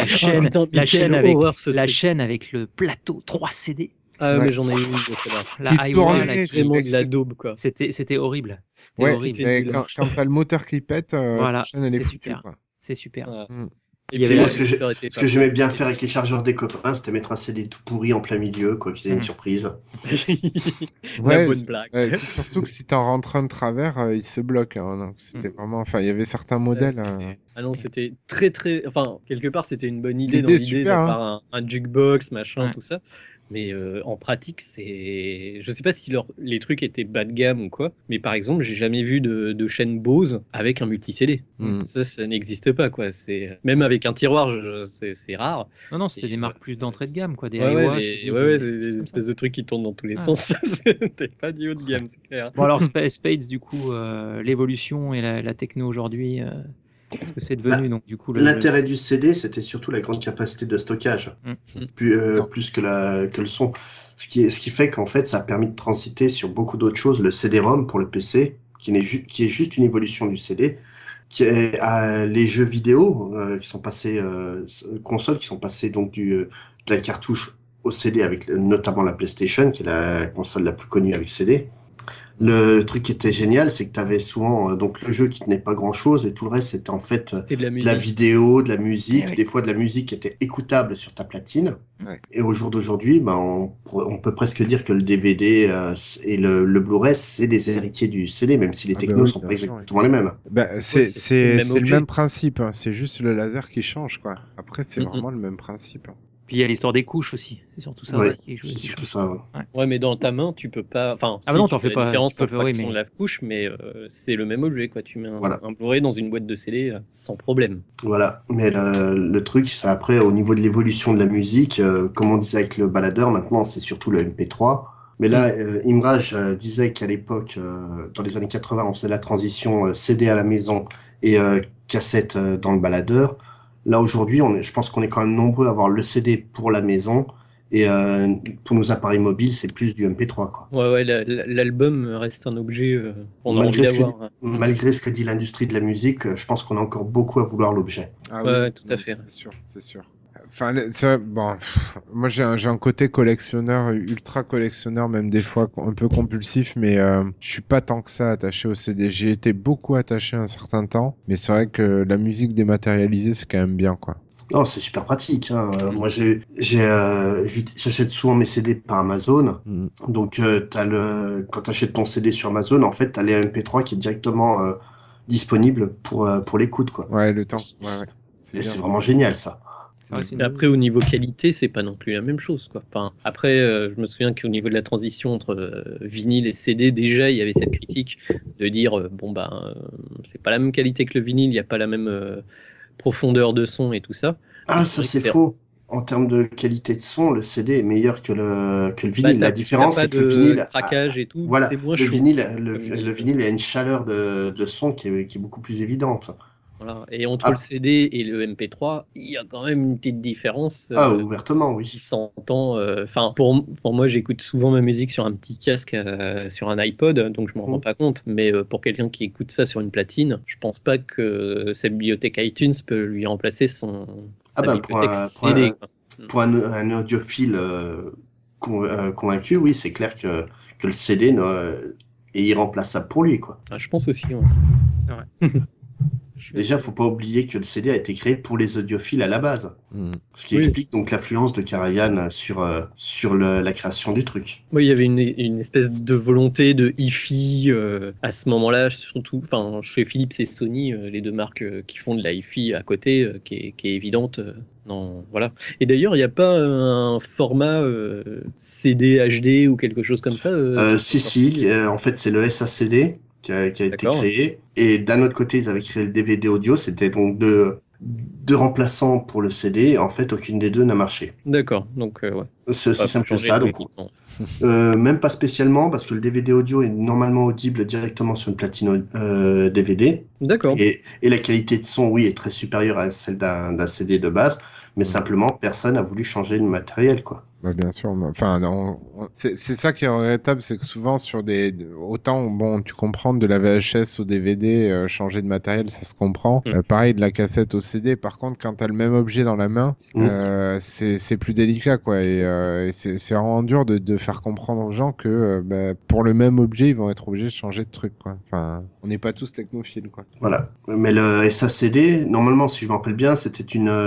chaîne avec le plateau 3 CD. Ah mais j'en ai eu une de celle-là. La Aiwa, qui vraiment de la daube, quoi. C'était horrible. Ouais, quand t'as le moteur qui pète, voilà, la chaîne elle est foutue, super. quoi. C'est super. Et ce que j'aimais bien faire avec les chargeurs des copains, c'était mettre un CD tout pourri en plein milieu, quoi, qui faisait une surprise. La bonne blague. C'est surtout que si t'en rentres un de travers, il se bloque. Hein, donc c'était vraiment, il y avait certains modèles. Ah non, c'était très très, quelque part c'était une bonne idée dans l'idée d'avoir un jukebox, machin, tout ça. Mais en pratique, je sais pas si les trucs étaient bas de gamme ou quoi, mais par exemple, j'ai jamais vu de chaîne Bose avec un multi-CD. Ça n'existe pas, quoi. Même avec un tiroir, c'est rare. Non, c'était des marques plus d'entrée de gamme, quoi. Des Aiwa, c'est des espèces de trucs qui tournent dans tous les sens. C'était pas du haut de gamme, c'est clair. Bon, alors Spades, du coup, l'évolution et la techno aujourd'hui. Parce que c'est devenu donc du coup l'intérêt du CD, c'était surtout la grande capacité de stockage, plus que le son. Ce qui fait qu'en fait, ça a permis de transiter sur beaucoup d'autres choses. Le CD-ROM pour le PC, qui est juste une évolution du CD, les jeux vidéo qui sont passés consoles qui sont passés donc de la cartouche au CD avec notamment la PlayStation, qui est la console la plus connue avec CD. Le truc qui était génial, c'est que tu avais souvent donc le jeu qui tenait pas grand-chose et tout le reste c'était en fait de la vidéo, de la musique, des fois de la musique qui était écoutable sur ta platine. Et au jour d'aujourd'hui, on peut presque dire que le DVD et le Blu-ray c'est des héritiers du CD, même si les technos sont pas exactement les mêmes. C'est le même principe, hein. C'est juste le laser qui change, quoi. Après c'est vraiment le même principe. Puis il y a l'histoire des couches aussi, c'est surtout ça aussi qui est joué. C'est surtout ça. Ouais, mais dans ta main, tu peux pas. Non, t'en fais pas. La différence entre de la couche, mais c'est le même objet, quoi. Tu mets un Blu-ray dans une boîte de CD sans problème. Voilà, mais le truc, c'est après au niveau de l'évolution de la musique, comme on disait avec le baladeur, maintenant c'est surtout le MP3. Mais là, Imraj disait qu'à l'époque, dans les années 80, on faisait la transition CD à la maison et cassette dans le baladeur. Là, aujourd'hui, je pense qu'on est quand même nombreux à avoir le CD pour la maison et pour nos appareils mobiles, c'est plus du MP3, quoi. Ouais, l'album reste un objet qu'on a envie d'avoir. Malgré ce que dit l'industrie de la musique, je pense qu'on a encore beaucoup à vouloir l'objet. Ouais, tout à fait. C'est sûr. Moi j'ai un côté collectionneur, ultra collectionneur, même des fois un peu compulsif, mais je suis pas tant que ça attaché au CD. J'ai été beaucoup attaché un certain temps, mais c'est vrai que la musique dématérialisée c'est quand même bien, quoi. Non, c'est super pratique. Hein. Moi, j'achète souvent mes CD par Amazon. Donc, quand tu achètes ton CD sur Amazon, en fait, tu as les MP3 qui est directement disponible pour l'écoute, quoi. Ouais, le temps. C'est vraiment génial, ça. Mais après, au niveau qualité, c'est pas non plus la même chose, quoi. Après, je me souviens qu'au niveau de la transition entre vinyle et CD, déjà, il y avait cette critique de dire c'est pas la même qualité que le vinyle, il n'y a pas la même profondeur de son et tout ça. Ah, ça c'est faux. En termes de qualité de son, le CD est meilleur que le vinyle. La différence, c'est que le vinyle, craquage et tout, voilà, c'est moins le chaud. vinyle a une chaleur de son qui est beaucoup plus évidente. Voilà. Et entre le CD et le MP3, il y a quand même une petite différence. Ouvertement, oui. Qui s'entend. Enfin, pour moi, j'écoute souvent ma musique sur un petit casque, sur un iPod, donc je m'en rends pas compte. Mais pour quelqu'un qui écoute ça sur une platine, je pense pas que sa bibliothèque iTunes peut lui remplacer sa bibliothèque CD. Pour un audiophile convaincu, oui, c'est clair que le CD est irremplaçable pour lui, quoi. Je pense aussi, ouais. C'est vrai. Déjà, faut pas oublier que le CD a été créé pour les audiophiles à la base. Ce qui explique donc l'affluence de Karajan sur la création du truc. Oui, il y avait une espèce de volonté de hi-fi à ce moment-là, surtout chez Philips et Sony, les deux marques qui font de la hi-fi à côté, qui est évidente. Non, voilà. Et d'ailleurs, il n'y a pas un format CD HD ou quelque chose comme ça Si, en fait, c'est le SACD qui a été créé. Et d'un autre côté, ils avaient créé le DVD audio. C'était donc deux remplaçants pour le CD. En fait, aucune des deux n'a marché. D'accord. Donc, ouais. C'est aussi simple que ça. Donc, même pas spécialement, parce que le DVD audio est normalement audible directement sur une platine DVD. D'accord. Et la qualité de son, oui, est très supérieure à celle d'un CD de base. Mais simplement, personne n'a voulu changer le matériel, quoi. Bah, bien sûr. Enfin, c'est ça qui est regrettable, c'est que souvent sur autant tu comprends de la VHS au DVD, changer de matériel, ça se comprend. Pareil de la cassette au CD. Par contre, quand t'as le même objet dans la main, c'est plus délicat, quoi. Et c'est vraiment dur de faire comprendre aux gens que pour le même objet, ils vont être obligés de changer de truc, quoi. Enfin, on n'est pas tous technophiles, quoi. Voilà. Mais le SACD, normalement, si je me rappelle bien, c'était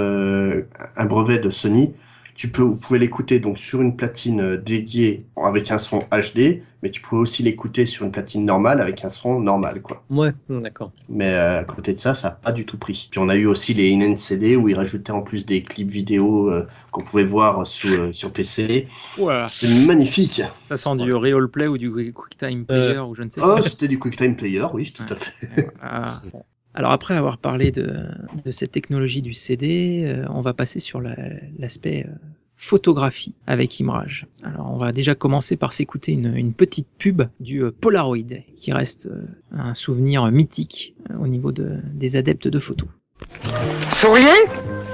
un brevet de Sony. Vous pouvez l'écouter donc sur une platine dédiée avec un son HD, mais tu pouvais aussi l'écouter sur une platine normale avec un son normal, quoi. Ouais, d'accord. Mais à côté de ça, ça n'a pas du tout pris. Puis on a eu aussi les in-CD où ils rajoutaient en plus des clips vidéo qu'on pouvait voir sur PC. Voilà. C'est magnifique. Ça sent du Real Play ou du QuickTime Player ou je ne sais pas. Oh, c'était du QuickTime Player, oui, tout à fait. Bon. Alors après avoir parlé de cette technologie du CD, on va passer sur l'aspect photographie avec Imraj. Alors on va déjà commencer par s'écouter une petite pub du Polaroid qui reste un souvenir mythique au niveau des adeptes de photo. Souriez ?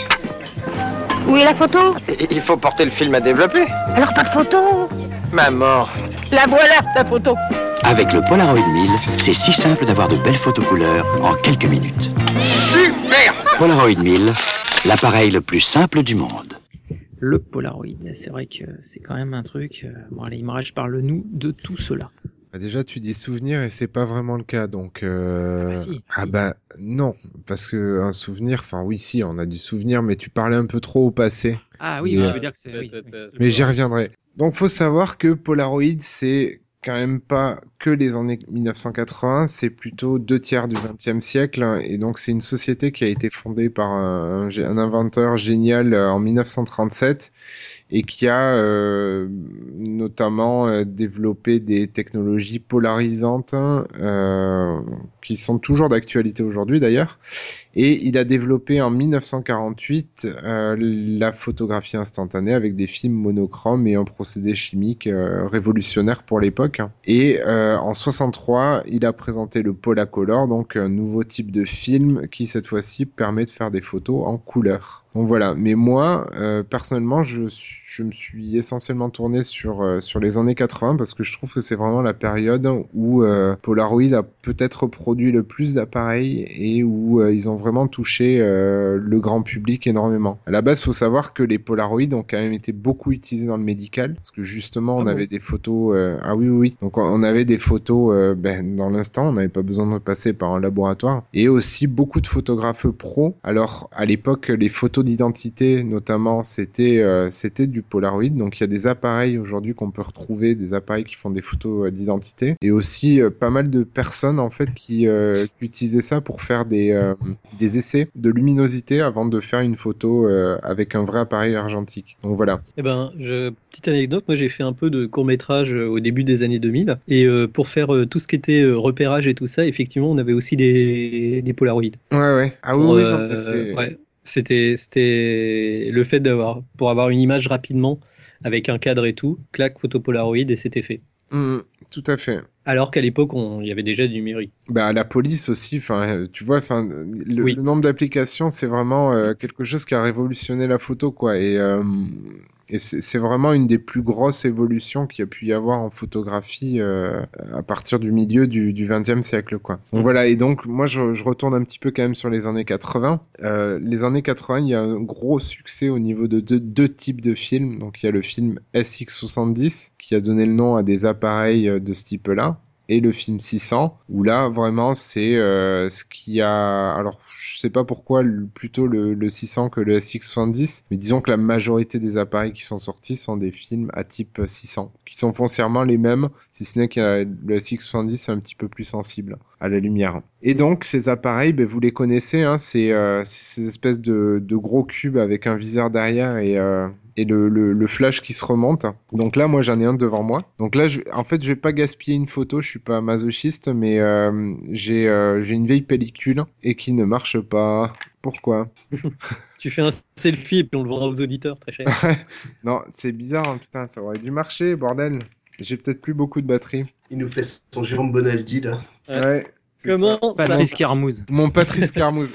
Où est la photo ? Il faut porter le film à développer. Alors pas de photo ? Maman. La voilà, ta photo. Avec le Polaroid 1000, c'est si simple d'avoir de belles photos couleurs en quelques minutes. Super ! Polaroid 1000, l'appareil le plus simple du monde. Le Polaroid, c'est vrai que c'est quand même un truc... Bon allez, Imraj, parle-nous de tout cela. Déjà, tu dis souvenir et c'est pas vraiment le cas, donc... non, parce que un souvenir... Enfin oui, si, on a du souvenir, mais tu parlais un peu trop au passé. Ah oui, tu veux dire que c'est... Oui. Mais j'y reviendrai. Donc faut savoir que Polaroid, c'est quand même pas que les années 1980, c'est plutôt 2/3 du XXe siècle, et donc c'est une société qui a été fondée par un inventeur génial en 1937 et qui a notamment développé des technologies polarisantes qui sont toujours d'actualité aujourd'hui d'ailleurs. Et il a développé en 1948 la photographie instantanée avec des films monochromes et un procédé chimique révolutionnaire pour l'époque. Et en 63, il a présenté le Polacolor, donc un nouveau type de film qui cette fois-ci permet de faire des photos en couleur. Donc voilà, mais moi, personnellement, je me suis essentiellement tourné sur les années 80 parce que je trouve que c'est vraiment la période où Polaroid a peut-être produit le plus d'appareils et où ils ont vraiment touché le grand public énormément. À la base, il faut savoir que les Polaroid ont quand même été beaucoup utilisés dans le médical parce que justement, on avait des photos... oui. Donc on avait des photos dans l'instant, on n'avait pas besoin de passer par un laboratoire. Et aussi beaucoup de photographes pros. Alors à l'époque, les photos d'identité notamment, c'était du Polaroid. Donc il y a des appareils aujourd'hui qu'on peut retrouver, des appareils qui font des photos d'identité. Et aussi pas mal de personnes en fait qui utilisaient ça pour faire des essais de luminosité avant de faire une photo avec un vrai appareil argentique. Donc voilà. Petite anecdote, moi j'ai fait un peu de court-métrage au début des années 2000 et pour faire tout ce qui était repérage et tout ça, effectivement on avait aussi des Polaroid. Ouais. Ah oui, non, mais c'est... Ouais. C'était le fait pour avoir une image rapidement avec un cadre et tout, clac, photo Polaroid et c'était fait. Tout à fait. Alors qu'à l'époque, il y avait déjà du numérique. Bah, la police aussi, tu vois, le nombre d'applications, c'est vraiment quelque chose qui a révolutionné la photo, quoi. Et c'est vraiment une des plus grosses évolutions qu'il y a pu y avoir en photographie à partir du milieu du XXe siècle, quoi. Donc voilà, et donc moi je retourne un petit peu quand même sur les années 80. Les années 80, il y a un gros succès au niveau de deux types de films. Donc il y a le film SX70 qui a donné le nom à des appareils de ce type-là. Et le film 600, où là, vraiment, c'est ce qui a... Alors, je sais pas pourquoi plutôt le 600 que le SX70, mais disons que la majorité des appareils qui sont sortis sont des films à type 600, qui sont foncièrement les mêmes, si ce n'est que le SX70 est un petit peu plus sensible à la lumière. Et donc, ces appareils, vous les connaissez, hein, c'est ces espèces de gros cubes avec un viseur derrière et le flash qui se remonte. Donc là, moi, j'en ai un devant moi. Donc là, en fait, je vais pas gaspiller une photo, je suis pas masochiste, mais j'ai une vieille pellicule et qui ne marche pas. Pourquoi? Tu fais un selfie et puis on le vendra aux auditeurs, très cher. Non, c'est bizarre, hein, putain, ça aurait dû marcher, bordel. J'ai peut-être plus beaucoup de batterie. Il nous fait son Jérôme Bonaldi, là. Ouais. Comment ça... Patrice Carmouze. Mon Patrice Carmouze.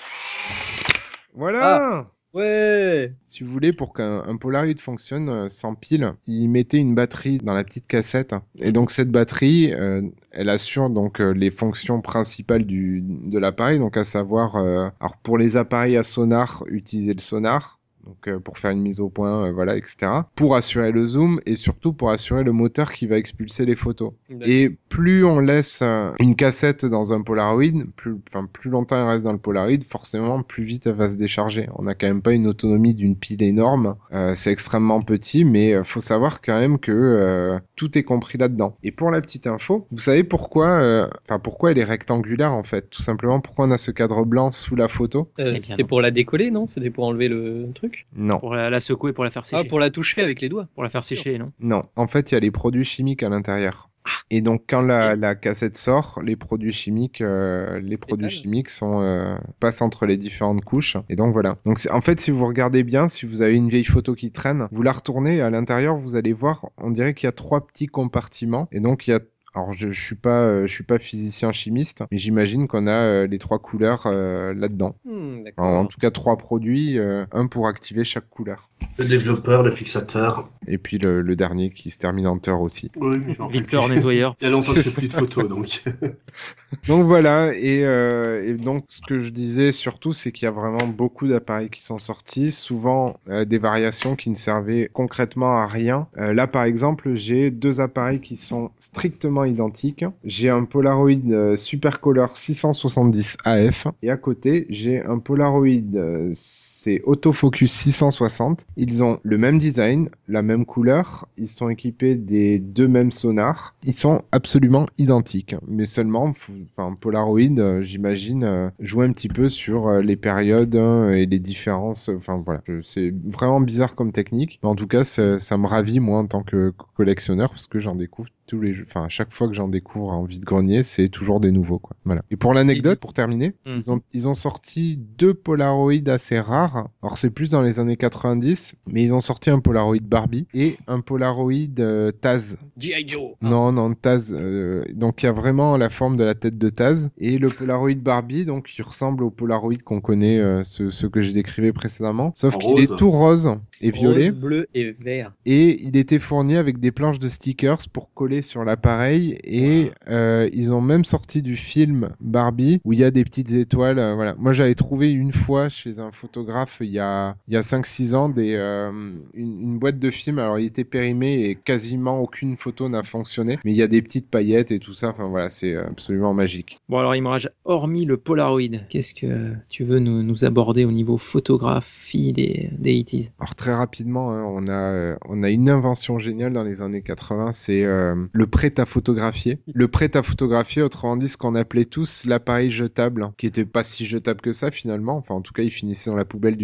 Voilà. Ouais. Si vous voulez, pour qu'un Polaroid fonctionne sans pile, il mettait une batterie dans la petite cassette. Et donc cette batterie, elle assure donc les fonctions principales de l'appareil, donc à savoir, alors pour les appareils à sonar, utiliser le sonar. Donc pour faire une mise au point, voilà, etc. Pour assurer le zoom et surtout pour assurer le moteur qui va expulser les photos. D'accord. Et plus on laisse une cassette dans un Polaroid, plus longtemps elle reste dans le Polaroid, forcément plus vite elle va se décharger. On n'a quand même pas une autonomie d'une pile énorme. C'est extrêmement petit, mais faut savoir quand même que tout est compris là-dedans. Et pour la petite info, vous savez pourquoi elle est rectangulaire en fait? Tout simplement pourquoi on a ce cadre blanc sous la photo? C'était pour la décoller, non? C'était pour enlever le truc? Non. Pour la secouer, pour la faire sécher. Ah, pour la toucher avec les doigts. Pour la faire sécher, non? Non. En fait, il y a les produits chimiques à l'intérieur. Et donc, quand la cassette sort, les produits chimiques passent entre les différentes couches. Et donc, voilà. Donc, en fait, si vous regardez bien, si vous avez une vieille photo qui traîne, vous la retournez et à l'intérieur, vous allez voir, on dirait qu'il y a 3 petits compartiments. Et donc, il y a... Alors, je suis pas physicien chimiste, mais j'imagine qu'on a les 3 couleurs là-dedans. En tout cas, 3 produits, un pour activer chaque couleur. Le développeur, le fixateur. Et puis le dernier qui se termine en teur aussi. Oui, Victor nettoyeur. Il y a longtemps que je fais plus de photos, donc. Donc voilà, et donc ce que je disais surtout, c'est qu'il y a vraiment beaucoup d'appareils qui sont sortis, souvent des variations qui ne servaient concrètement à rien. Là, par exemple, j'ai 2 appareils qui sont strictement identiques. J'ai un Polaroid Supercolor 670 AF, et à côté, j'ai un Polaroid, c'est Autofocus 660. Ils ont le même design, la même couleur, ils sont équipés des 2 mêmes sonars. Ils sont absolument identiques, mais seulement, Polaroid, j'imagine, joue un petit peu sur les périodes et les différences. Enfin voilà, c'est vraiment bizarre comme technique, mais en tout cas, ça me ravit moi en tant que collectionneur parce que j'en découvre tous les jeux. Enfin, à chaque fois que j'en découvre en vide-grenier, c'est toujours des nouveaux, quoi. Voilà. Et pour l'anecdote, pour terminer, ils ont sorti 2 Polaroid assez rares. Alors c'est plus dans les années 90, mais ils ont sorti un Polaroid Barbie et un Polaroid Taz. G.I. Joe. Non, Taz. Donc il y a vraiment la forme de la tête de Taz. Et le Polaroid Barbie, donc il ressemble au Polaroid qu'on connaît, ce que je décrivais précédemment, sauf qu'il est tout rose et violet. Rose, bleu et vert. Et il était fourni avec des planches de stickers pour coller sur l'appareil. Et ils ont même sorti du film Barbie où il y a des petites étoiles. Voilà. Moi j'avais trouvé une fois chez un photographe il y a 5-6 ans une boîte de film. Alors il était périmé et quasiment aucune photo n'a fonctionné, mais il y a des petites paillettes et tout ça. Enfin voilà, c'est absolument magique. Bon alors Imraj, hormis le Polaroid, qu'est-ce que tu veux nous aborder au niveau photographie des 80s? Alors très rapidement, hein, on a une invention géniale dans les années 80, c'est le prêt à photographier. Le prêt à photographier, autrement dit ce qu'on appelait tous l'appareil jetable, hein, qui était pas si jetable que ça finalement. Enfin en tout cas il finissait dans la poubelle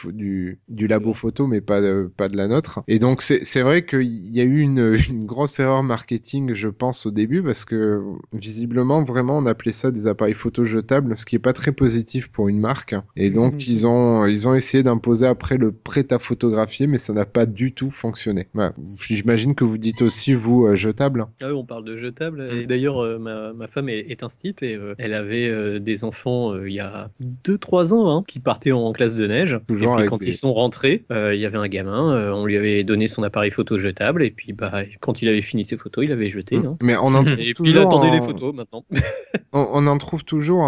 du labo photo, mais pas de la nôtre. Et donc c'est vrai qu'il y a eu une grosse erreur marketing, je pense, au début, parce que visiblement vraiment on appelait ça des appareils photo jetables, ce qui est pas très positif pour une marque. Et donc ils ont essayé d'imposer après le prêt à photographier, mais ça n'a pas du tout fonctionné. Voilà. J'imagine que vous dites aussi vous jetable. jetables. Ah oui, on parle de jetables. Et d'ailleurs, ma femme est instite et elle avait des enfants il y a 2-3 ans qui partaient en classe de neige. Toujours et puis quand ils sont rentrés, il y avait un gamin, on lui avait donné son appareil photo jetable et puis quand il avait fini ses photos, il avait jeté. Mais on en trouve et toujours puis il attendait les photos maintenant. on en trouve toujours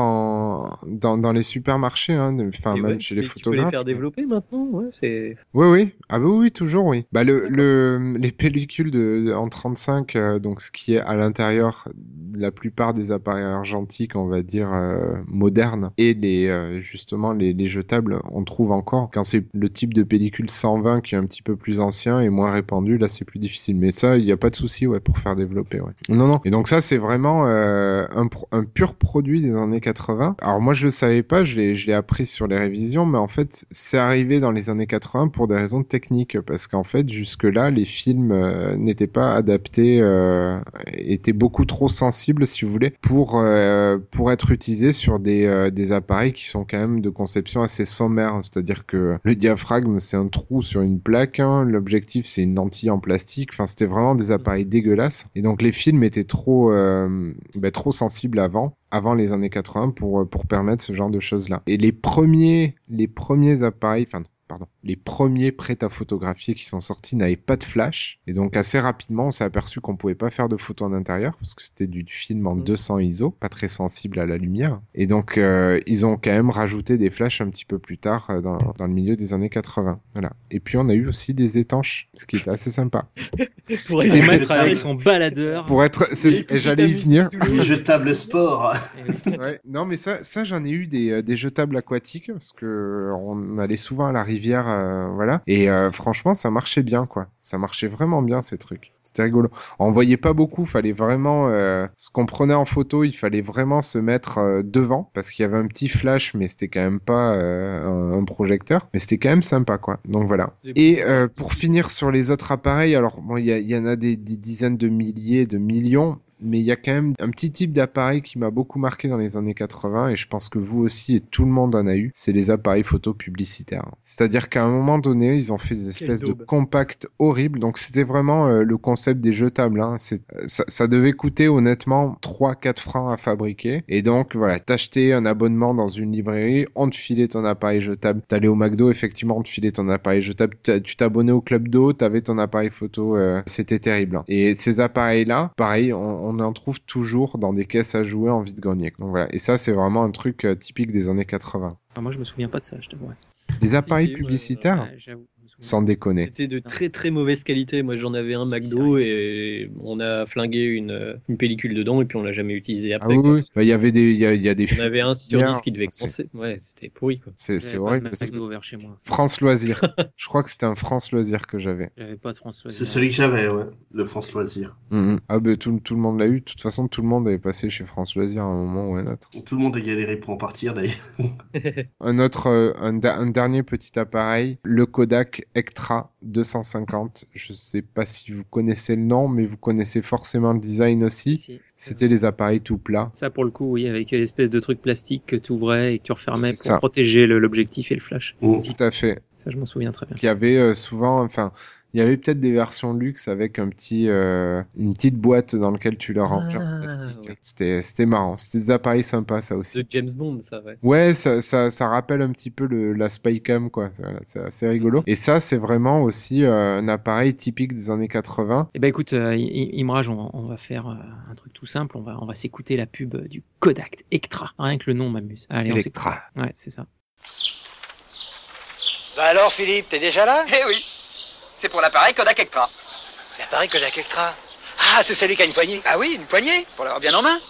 dans les supermarchés, enfin même chez les photographes. Tu peux les faire développer maintenant, c'est. Oui. Ah bah oui, toujours oui. Bah les pellicules en 35, donc ce qui est à l'intérieur de la plupart des appareils argentiques, on va dire modernes, et justement les jetables, on trouve encore. Quand c'est le type de pellicule 120 qui est un petit peu plus ancien et moins répandu, là c'est plus difficile. Mais ça, il n'y a pas de souci pour faire développer. Ouais. Non. Et donc ça, c'est vraiment un pur produit des années 80. Alors moi, je le savais pas, je l'ai appris sur les révisions, mais en fait, c'est arrivé dans les années 80 pour des raisons techniques, parce qu'en fait, jusque-là, les films n'étaient pas adaptés, étaient beaucoup trop sensibles, si vous voulez, pour être utilisés sur des appareils qui sont quand même de conception assez sommaire. C'est-à-dire que le diaphragme, c'est un trou sur une plaque, l'objectif, c'est une lentille en plastique. Enfin, c'était vraiment des appareils dégueulasses. Et donc, les films étaient trop sensibles avant les années 80 pour permettre ce genre de choses-là. Et les premiers appareils, les premiers prêts à photographier qui sont sortis n'avaient pas de flash. Et donc, assez rapidement, on s'est aperçu qu'on pouvait pas faire de photos en intérieur parce que c'était du film en 200 ISO, pas très sensible à la lumière. Et donc, ils ont quand même rajouté des flashs un petit peu plus tard dans le milieu des années 80. Voilà. Et puis, on a eu aussi des étanches, ce qui était assez sympa. Pour mettre avec son baladeur. J'allais y venir. Les jetables sport. Ouais. Non, mais ça, j'en ai eu des jetables aquatiques parce que on allait souvent à la rivière, voilà. Et franchement, ça marchait bien, quoi. Ça marchait vraiment bien, ces trucs. C'était rigolo. On voyait pas beaucoup, fallait vraiment ce qu'on prenait en photo, il fallait vraiment se mettre devant parce qu'il y avait un petit flash, mais c'était quand même pas un projecteur, mais c'était quand même sympa, quoi. Donc voilà. Et pour finir sur les autres appareils, alors bon, il y en a des dizaines de milliers, de millions. Mais il y a quand même un petit type d'appareil qui m'a beaucoup marqué dans les années 80 et je pense que vous aussi et tout le monde en a eu, c'est les appareils photo publicitaires. C'est-à-dire qu'à un moment donné, ils ont fait des espèces de compacts horribles. Donc c'était vraiment le concept des jetables. Ça devait coûter honnêtement 3-4 francs à fabriquer. Et donc voilà, t'achetais un abonnement dans une librairie, on te filait ton appareil jetable. T'allais au McDo, effectivement, on te filait ton appareil jetable. Tu t'abonnais au Club d'eau, t'avais ton appareil photo. C'était terrible. Et ces appareils-là, pareil, on en trouve toujours dans des caisses à jouets en vide-grenier. Donc voilà. Et ça, c'est vraiment un truc typique des années 80. Moi, je me souviens pas de ça, je t'avoue. Les appareils publicitaires, sans déconner. C'était de très très mauvaise qualité. Moi, j'en avais un McDo et on a flingué une pellicule dedans et puis on l'a jamais utilisé après. Ah oui, il y avait il y a des. On avait un sur 10 qui devait commencer. Ouais, c'était pourri, quoi. C'est horrible. McDo ouvert chez moi. France Loisirs. Je crois que c'était un France Loisirs que j'avais. J'avais pas de France Loisirs. C'est celui que j'avais, ouais. Le France Loisirs. Ah ben tout le monde l'a eu. De toute façon, tout le monde avait passé chez France Loisirs à un moment ou un autre. Tout le monde a galéré pour en partir d'ailleurs. un dernier petit appareil, le Kodak Ektra 250. Je sais pas si vous connaissez le nom, mais vous connaissez forcément le design aussi. Si. C'était les appareils tout plats. Ça pour le coup, oui, avec une espèce de truc plastique que tu ouvrais et que tu refermais pour protéger l'objectif et le flash. Tout à fait. Ça, je m'en souviens très bien. Qui avait souvent, il y avait peut-être des versions luxe avec une petite boîte dans laquelle tu le remplis en plastique. Ouais. C'était marrant. C'était des appareils sympas, ça aussi. De James Bond, ça, ouais. Ouais, ça rappelle un petit peu la Spycam, quoi. C'est assez rigolo. Et ça, c'est vraiment aussi un appareil typique des années 80. Eh ben, écoute, Imraj, on va faire un truc tout simple. On va s'écouter la pub du Kodak Ektra. Rien que le nom m'amuse. Allez, Ektra. Ouais, c'est ça. Bah alors, Philippe, t'es déjà là? Eh oui. C'est pour l'appareil Kodak Ektra. L'appareil Kodak Ektra? Ah, c'est celui qui a une poignée? Ah oui, une poignée, pour l'avoir bien en main.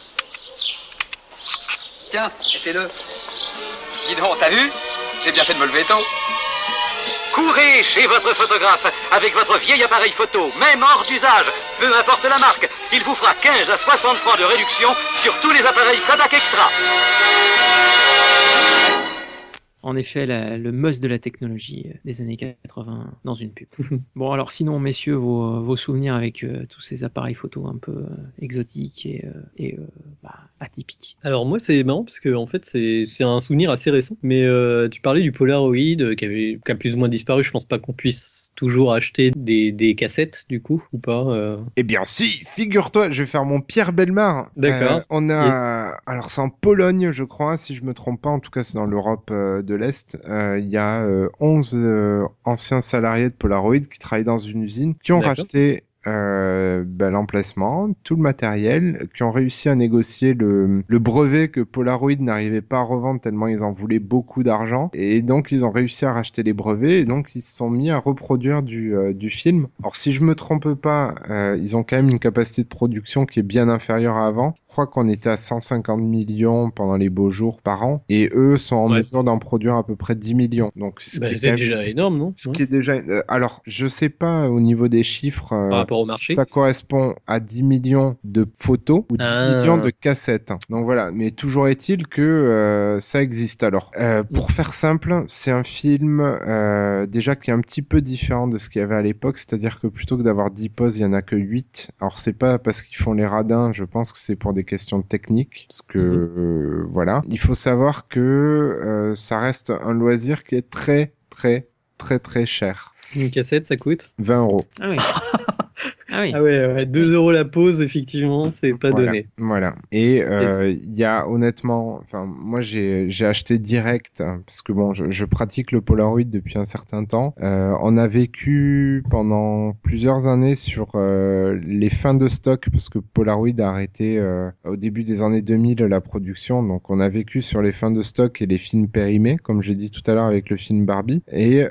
Tiens, essaie-le. Dis donc, t'as vu? J'ai bien fait de me lever tôt. Courez chez votre photographe avec votre vieil appareil photo, même hors d'usage, peu importe la marque. Il vous fera 15 à 60 francs de réduction sur tous les appareils Kodak Ektra. en effet le must de la technologie des années 80 dans une pub. Bon, alors sinon, messieurs, vos souvenirs avec tous ces appareils photo un peu exotiques et atypiques. Alors moi, c'est marrant parce que en fait, c'est un souvenir assez récent. Mais tu parlais du Polaroid qui a plus ou moins disparu. Je pense pas qu'on puisse toujours acheter des cassettes du coup ou pas. Eh bien si, figure-toi, je vais faire mon Pierre Bellemare. D'accord. On a, alors c'est en Pologne, je crois, si je me trompe pas. En tout cas, c'est dans l'Europe de l'Est. Il y a 11 anciens salariés de Polaroid qui travaillent dans une usine qui ont racheté l'emplacement, tout le matériel, qui ont réussi à négocier le brevet que Polaroid n'arrivait pas à revendre tellement ils en voulaient beaucoup d'argent, et donc ils ont réussi à racheter les brevets, et donc ils se sont mis à reproduire du film. Alors si je me trompe pas, ils ont quand même une capacité de production qui est bien inférieure à avant. Je crois qu'on était à 150 millions pendant les beaux jours par an, et eux sont en mesure d'en produire à peu près 10 millions. Donc c'est déjà énorme, non? Ce qui est déjà... alors, je sais pas au niveau des chiffres... par rapport au marché. Ça correspond à 10 millions de photos ou 10 millions de cassettes. Donc voilà, mais toujours est-il que ça existe. Alors, pour faire simple, c'est un film déjà qui est un petit peu différent de ce qu'il y avait à l'époque, c'est-à-dire que plutôt que d'avoir 10 poses, il y en a que 8. Alors, c'est pas parce qu'ils font les radins, je pense que c'est pour des questions techniques, parce que voilà. Il faut savoir que ça reste un loisir qui est très, très, très, très cher. Une cassette, ça coûte 20 €. Ah oui. Ah ouais, 2 € la pause, effectivement, c'est pas donné. Voilà. Et il y a honnêtement, enfin, moi j'ai acheté direct parce que bon, je pratique le Polaroid depuis un certain temps. On a vécu pendant plusieurs années sur les fins de stock parce que Polaroid a arrêté au début des années 2000 la production, donc on a vécu sur les fins de stock et les films périmés, comme j'ai dit tout à l'heure avec le film Barbie. Et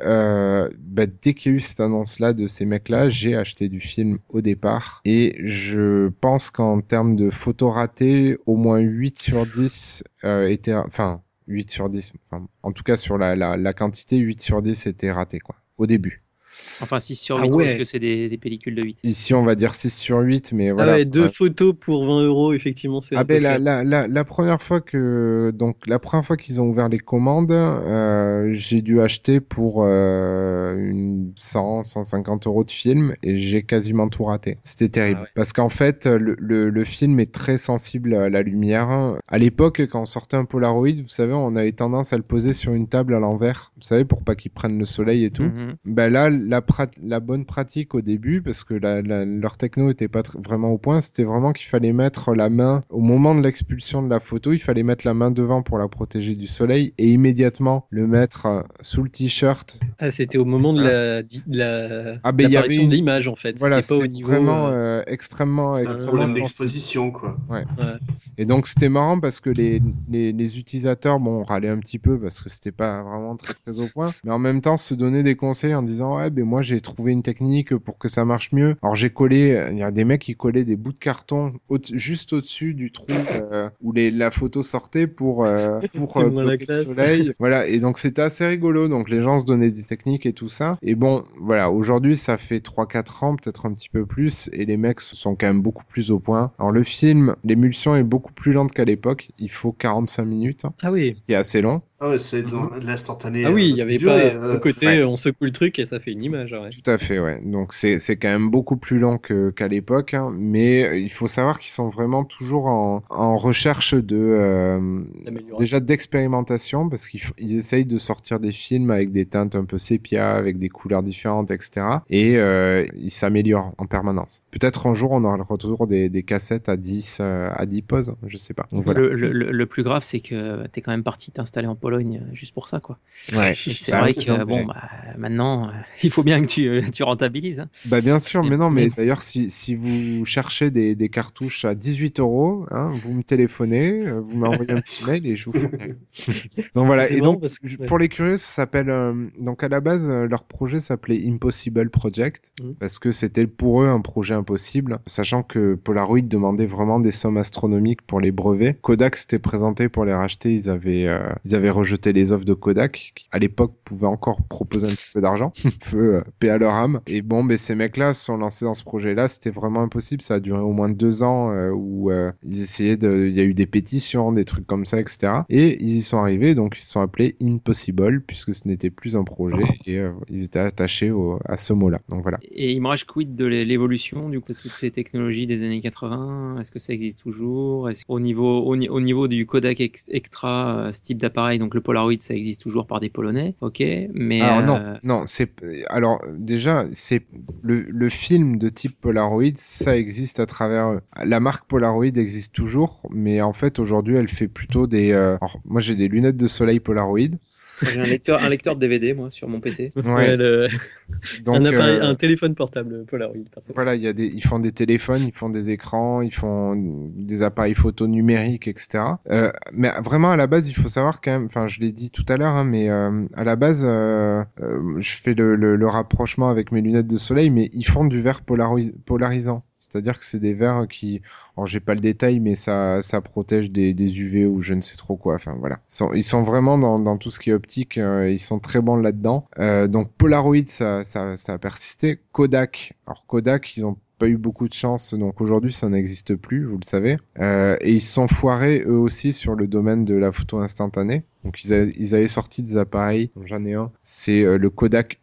dès qu'il y a eu cette annonce-là de ces mecs-là, j'ai acheté du film au départ, et je pense qu'en termes de photos ratées, au moins 8 sur 10 étaient, enfin 8 sur 10, enfin, en tout cas sur la quantité, 8 sur 10 étaient ratés quoi, au début. Enfin 6 sur 8 parce que c'est des pellicules de 8. Ici on va dire 6 sur 8, mais voilà. Ah ouais, 2 photos pour 20 €, effectivement, c'est la première fois qu'ils ont ouvert les commandes, j'ai dû acheter pour 150 € de film, et j'ai quasiment tout raté. C'était terrible. Parce qu'en fait, le film est très sensible à la lumière. À l'époque, quand on sortait un Polaroid, vous savez, on avait tendance à le poser sur une table à l'envers, vous savez, pour pas qu'il prenne le soleil et tout. Là, la bonne pratique au début, parce que leur techno était pas vraiment au point, c'était vraiment qu'il fallait mettre la main au moment de l'expulsion de la photo, il fallait mettre la main devant pour la protéger du soleil, et immédiatement le mettre sous le t-shirt. Ah, c'était au moment de l'apparition de l'image, en fait. Voilà, c'était pas au c'était niveau vraiment extrêmement problème d'exposition, quoi. Ouais. Et donc c'était marrant parce que les utilisateurs, bon, râlaient un petit peu parce que c'était pas vraiment très très au point, mais en même temps se donnaient des conseils en disant moi j'ai trouvé une technique pour que ça marche mieux. Alors j'ai collé, il y a des mecs qui collaient des bouts de carton juste au-dessus du trou où la photo sortait pour bloquer le soleil. Voilà, et donc c'était assez rigolo. Donc les gens se donnaient des techniques et tout ça. Et bon, voilà, aujourd'hui ça fait 3-4 ans, peut-être un petit peu plus, et les mecs sont quand même beaucoup plus au point. Alors le film, l'émulsion est beaucoup plus lente qu'à l'époque. Il faut 45 minutes. Ah oui. Ce qui est assez long. Ah ouais, c'est dans l'instantané. Ah oui, il y avait pas au côté, on secoue le truc et ça fait une image. Ouais. Tout à fait, ouais. Donc c'est quand même beaucoup plus long qu'à l'époque, hein, mais il faut savoir qu'ils sont vraiment toujours en recherche déjà d'expérimentation, parce qu'ils essayent de sortir des films avec des teintes un peu sépia, avec des couleurs différentes, etc. Et ils s'améliorent en permanence. Peut-être un jour on aura le retour des cassettes à 10 poses, je sais pas. Donc, voilà. Le plus grave, c'est que t'es quand même parti t'installer en Pologne juste pour ça, quoi. Ouais. Et c'est vrai que maintenant il faut bien que tu rentabilises. Hein. Bien sûr, mais d'ailleurs si vous cherchez des cartouches à 18 €, hein, vous me téléphonez, vous m'envoyez un petit mail et je vous fournirai. Donc voilà. Et donc pour les curieux, ça s'appelle donc à la base leur projet s'appelait Impossible Project parce que c'était pour eux un projet impossible, sachant que Polaroid demandait vraiment des sommes astronomiques pour les brevets. Kodak s'était présenté pour les racheter, ils avaient rejeté les offres de Kodak, qui à l'époque pouvaient encore proposer un petit peu d'argent, paix à leur âme. Et bon, mais ces mecs-là se sont lancés dans ce projet-là, c'était vraiment impossible, ça a duré au moins 2 ans où ils essayaient il y a eu des pétitions, des trucs comme ça, etc. Et ils y sont arrivés, donc ils se sont appelés Impossible, puisque ce n'était plus un projet, et ils étaient attachés à ce mot-là. Donc voilà. Et Imraj, quid de l'évolution du coup de toutes ces technologies des années 80? Est-ce que ça existe toujours? Est-ce qu'au niveau du Kodak Extra, ce type d'appareil, donc le Polaroid, ça existe toujours par des Polonais, ok, mais non, alors déjà c'est le film de type Polaroid, ça existe à travers eux. La marque Polaroid existe toujours, mais en fait aujourd'hui elle fait plutôt des. Alors, moi j'ai des lunettes de soleil Polaroid. J'ai un lecteur de DVD, moi, sur mon PC. Ouais. Donc, un téléphone portable Polaroid. Voilà, ils font des téléphones, ils font des écrans, ils font des appareils photo numériques, etc. Mais vraiment, à la base, il faut savoir quand même, enfin, je l'ai dit tout à l'heure, hein, mais à la base, je fais le rapprochement avec mes lunettes de soleil, mais ils font du verre polarisant. C'est-à-dire que c'est des verres qui, alors j'ai pas le détail, mais ça protège des UV ou je ne sais trop quoi. Enfin voilà, ils sont vraiment dans tout ce qui est optique. Ils sont très bons là-dedans. Donc Polaroid, ça a persisté. Kodak, ils ont pas eu beaucoup de chance, donc aujourd'hui ça n'existe plus, vous le savez. Et ils se sont foirés eux aussi sur le domaine de la photo instantanée. Donc ils avaient sorti des appareils, j'en ai un, c'est le Kodak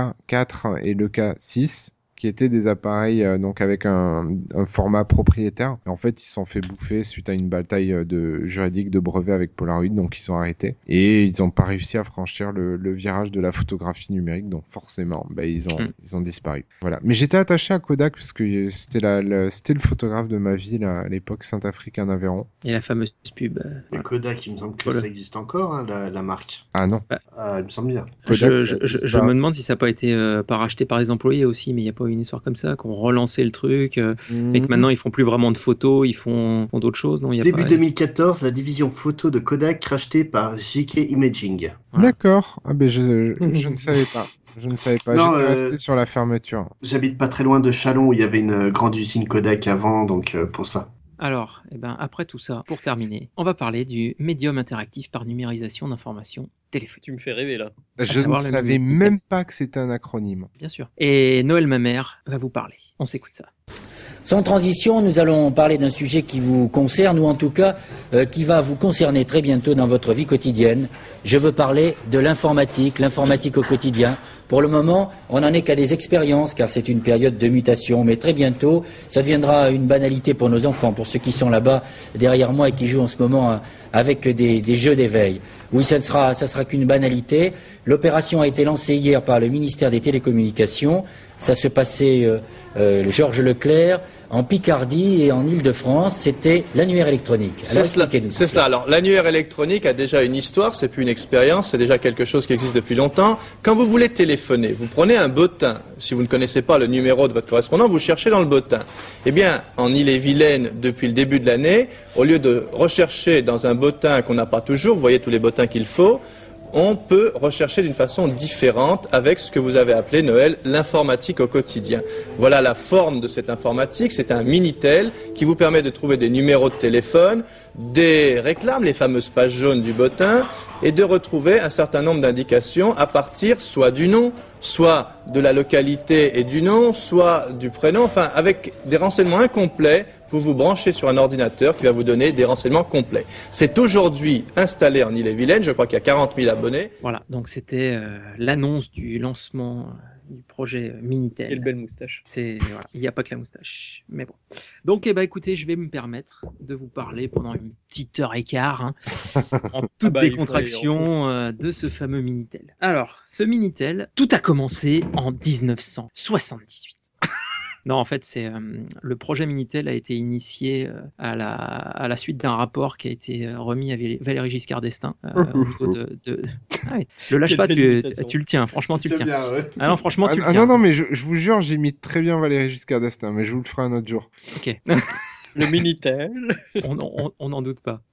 EK4 et l'EK6. Qui étaient des appareils donc avec un format propriétaire. Et en fait, ils se sont fait bouffer suite à une bataille juridique de brevet avec Polaroid, donc ils ont arrêté. Et ils n'ont pas réussi à franchir le virage de la photographie numérique, donc forcément, ils ont disparu. Voilà. Mais j'étais attaché à Kodak parce que c'était le photographe de ma ville à l'époque, Saint-Africain Aveyron. Et la fameuse pub. Et Kodak, il me semble que ça existe encore, hein, la marque. Ah non. Il me semble bien. Kodak, je me demande si ça n'a pas été pas racheté par les employés aussi, mais il n'y a pas une histoire comme ça, qu'on relancé le truc, mais que maintenant ils font plus vraiment de photos, ils font d'autres choses, non? Début 2014, la division photo de Kodak rachetée par JK Imaging. Voilà. D'accord. Ah ben je ne savais pas. Je ne savais pas, j'étais resté sur la fermeture. J'habite pas très loin de Châlons où il y avait une grande usine Kodak avant, donc pour ça. Alors, après tout ça, pour terminer, on va parler du médium interactif par numérisation d'informations téléphoniques. Tu me fais rêver là. Je ne savais même pas que c'était un acronyme. Bien sûr. Et Noël Mamère va vous parler. On s'écoute ça. Sans transition, nous allons parler d'un sujet qui vous concerne, ou en tout cas qui va vous concerner très bientôt dans votre vie quotidienne. Je veux parler de l'informatique au quotidien. Pour le moment, on n'en est qu'à des expériences, car c'est une période de mutation, mais très bientôt, ça deviendra une banalité pour nos enfants, pour ceux qui sont là-bas derrière moi et qui jouent en ce moment avec des jeux d'éveil. Oui, ça sera qu'une banalité. L'opération a été lancée hier par le ministère des Télécommunications. Ça se passait Georges Leclerc, en Picardie et en Île-de-France, c'était l'annuaire électronique. C'est cela. Alors, l'annuaire électronique a déjà une histoire, c'est plus une expérience, c'est déjà quelque chose qui existe depuis longtemps. Quand vous voulez téléphoner, vous prenez un bottin. Si vous ne connaissez pas le numéro de votre correspondant, vous cherchez dans le bottin. Eh bien, en Ille-et-Vilaine, depuis le début de l'année, au lieu de rechercher dans un bottin qu'on n'a pas toujours, vous voyez tous les bottins qu'il faut, on peut rechercher d'une façon différente avec ce que vous avez appelé, Noël, l'informatique au quotidien. Voilà la forme de cette informatique, c'est un Minitel qui vous permet de trouver des numéros de téléphone, des réclames, les fameuses pages jaunes du bottin, et de retrouver un certain nombre d'indications à partir soit du nom, soit de la localité et du nom, soit du prénom, enfin avec des renseignements incomplets. Vous vous branchez sur un ordinateur qui va vous donner des renseignements complets. C'est aujourd'hui installé en Ille-et-Vilaine, je crois qu'il y a 40 000 abonnés. Voilà, donc c'était l'annonce du lancement du projet Minitel. Quelle belle moustache. Il n'y a pas que la moustache, mais bon. Donc, écoutez, je vais me permettre de vous parler pendant une petite heure et quart, en toute décontraction, de ce fameux Minitel. Alors, ce Minitel, tout a commencé en 1978. Non, en fait, c'est le projet Minitel a été initié à la suite d'un rapport qui a été remis à Valéry Giscard d'Estaing au niveau de... Ah oui, le lâche pas, tu le tiens. Franchement, tu le tiens. Bien, ouais. Ah non, franchement, tu le tiens. Non, mais je vous jure, j'imite très bien Valéry Giscard d'Estaing, mais je vous le ferai un autre jour. Ok. Le Minitel. On n'en doute pas.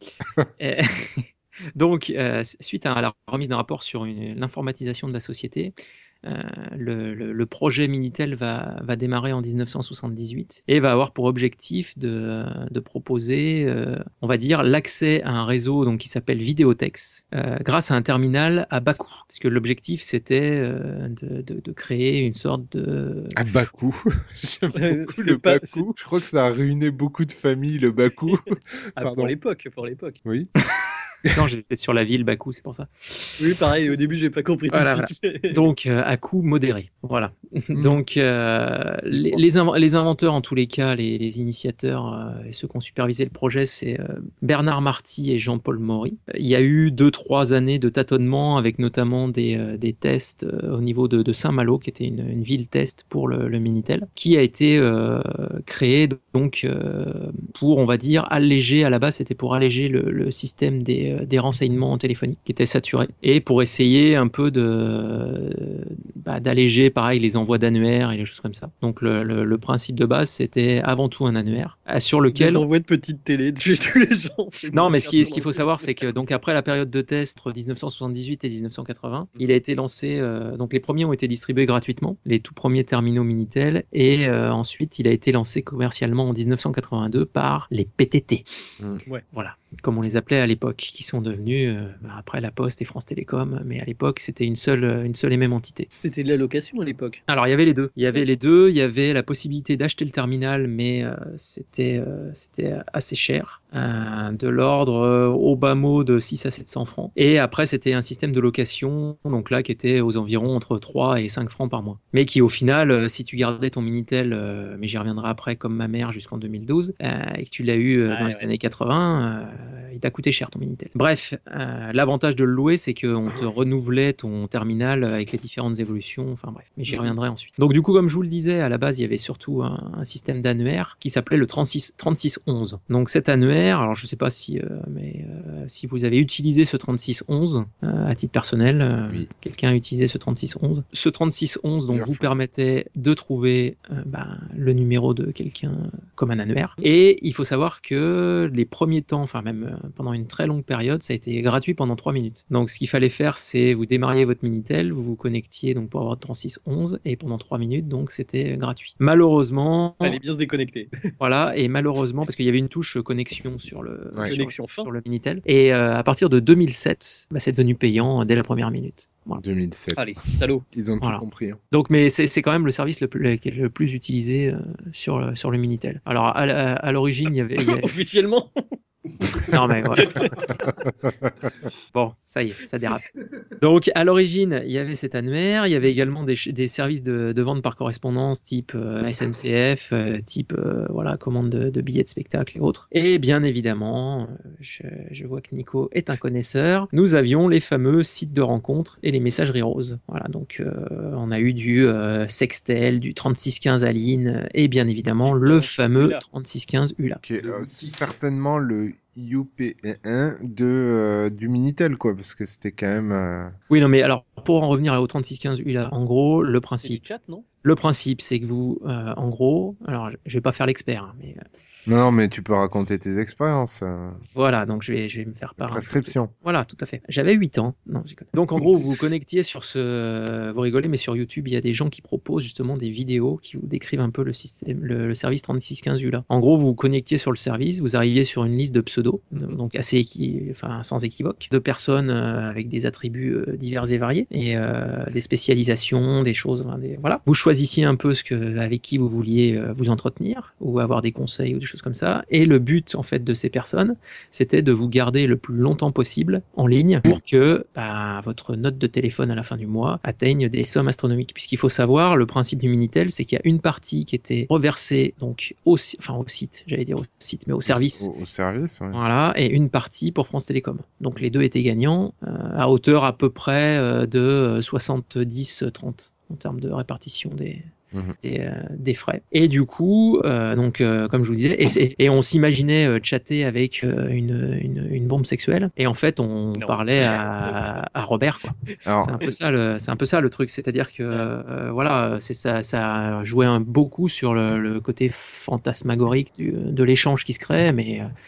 Donc, suite à la remise d'un rapport sur l'informatisation de la société, Le projet Minitel va démarrer en 1978 et va avoir pour objectif de proposer, on va dire, l'accès à un réseau donc, qui s'appelle Vidéotex grâce à un terminal à bas coût. Parce que l'objectif, c'était de créer une sorte de... À bas coût. J'aime beaucoup le bas coût. Je crois que ça a ruiné beaucoup de familles, le bas coût. Pour l'époque. Oui. Non, j'étais sur la ville Bakou, c'est pour ça. Oui, pareil, au début, j'ai pas compris tout de suite. Donc, à coût modéré. Voilà. Donc, les inventeurs, en tous les cas, les initiateurs et ceux qui ont supervisé le projet, c'est Bernard Marty et Jean-Paul Maury. Il y a eu 2-3 années de tâtonnement avec notamment des tests au niveau de Saint-Malo, qui était une ville test pour le Minitel, qui a été créé donc pour, on va dire, alléger, à la base, c'était pour alléger le système des renseignements téléphoniques qui étaient saturés et pour essayer un peu d'alléger pareil les envois d'annuaires et les choses comme ça. Donc le principe de base c'était avant tout un annuaire sur lequel des envois de petites télé de tous les gens. Non, mais ce qu'il faut savoir c'est que donc après la période de test entre 1978 et 1980, il a été lancé donc les premiers ont été distribués gratuitement, les tout premiers terminaux Minitel et ensuite il a été lancé commercialement en 1982 par les PTT. Ouais. Voilà, comme on les appelait à l'époque, qui sont devenus après la Poste et France Télécom, mais à l'époque c'était une seule et même entité. C'était de la location à l'époque. Alors il y avait les deux. Il y avait la possibilité d'acheter le terminal, mais c'était assez cher, de l'ordre au bas mot de 6 à 700 francs. Et après c'était un système de location, donc là qui était aux environs entre 3 et 5 francs par mois. Mais qui au final, si tu gardais ton Minitel, mais j'y reviendrai après comme ma mère jusqu'en 2012, et que tu l'as eu dans les années 80, il t'a coûté cher ton Minitel. Bref, l'avantage de le louer, c'est qu'on te renouvelait ton terminal avec les différentes évolutions, enfin bref, mais j'y reviendrai ensuite. Donc du coup, comme je vous le disais, à la base, il y avait surtout un système d'annuaire qui s'appelait le 3611. Donc cet annuaire, alors je sais pas si vous avez utilisé ce 3611 à titre personnel, quelqu'un a utilisé ce 3611. Ce 3611 donc vous permettait de trouver le numéro de quelqu'un comme un annuaire. Et il faut savoir que les premiers temps, enfin même pendant une très longue période, ça a été gratuit pendant 3 minutes. Donc ce qu'il fallait faire, c'est vous démarriez votre Minitel, vous vous connectiez donc pour avoir 3611 et pendant 3 minutes, donc c'était gratuit. Malheureusement... Fallait bien se déconnecter. Voilà, et malheureusement, parce qu'il y avait une touche connexion sur le Minitel, et à partir de 2007, c'est devenu payant dès la première minute. Voilà. 2007. Ah, les salauds. Ils ont tout compris. Hein. Donc, mais c'est quand même le service le plus utilisé sur le Minitel. Alors, à l'origine, il y avait... Officiellement. Non, mais ouais. Bon, ça y est, ça dérape. Donc, à l'origine, il y avait cet annuaire, il y avait également des services de vente par correspondance type SNCF, type commande de billets de spectacle et autres. Et bien évidemment, je vois que Nico est un connaisseur, nous avions les fameux sites de rencontres et les messageries roses. Voilà, donc on a eu du Sextel, du 3615 Aline et bien évidemment le fameux 3615 ULA. Certainement le UP1 du Minitel, quoi, parce que c'était quand même... Oui, non, mais alors, pour en revenir au 3615 ULA, en gros, le principe... C'est du chat, non ? Le principe, c'est que vous, en gros, alors je vais pas faire l'expert, hein, mais... Non, mais tu peux raconter tes expériences. Voilà, donc je vais me faire part. Prescription. Voilà, tout à fait. J'avais 8 ans. Non, donc en gros, vous vous connectiez sur vous rigolez, mais sur YouTube, il y a des gens qui proposent justement des vidéos qui vous décrivent un peu le système, le service 3615 ULA. En gros, vous vous connectiez sur le service, vous arriviez sur une liste de pseudos, donc assez sans équivoque, de personnes avec des attributs divers et variés, et des spécialisations, des choses, voilà. Vous choisissiez un peu avec qui vous vouliez vous entretenir, ou avoir des conseils ou des choses comme ça, et le but en fait de ces personnes, c'était de vous garder le plus longtemps possible en ligne pour que votre note de téléphone à la fin du mois atteigne des sommes astronomiques. Puisqu'il faut savoir, le principe du Minitel, c'est qu'il y a une partie qui était reversée donc au site, j'allais dire au site, mais au service. Au service, ouais. Voilà, et une partie pour France Télécom. Donc les deux étaient gagnants à hauteur à peu près de 70-30 en termes de répartition des frais. Et du coup, comme je vous disais, et on s'imaginait chatter avec une bombe sexuelle, et en fait on parlait à Robert, quoi. Alors, c'est un peu ça le truc, c'est-à-dire que ça jouait beaucoup sur le côté fantasmagorique de l'échange qui se crée, mais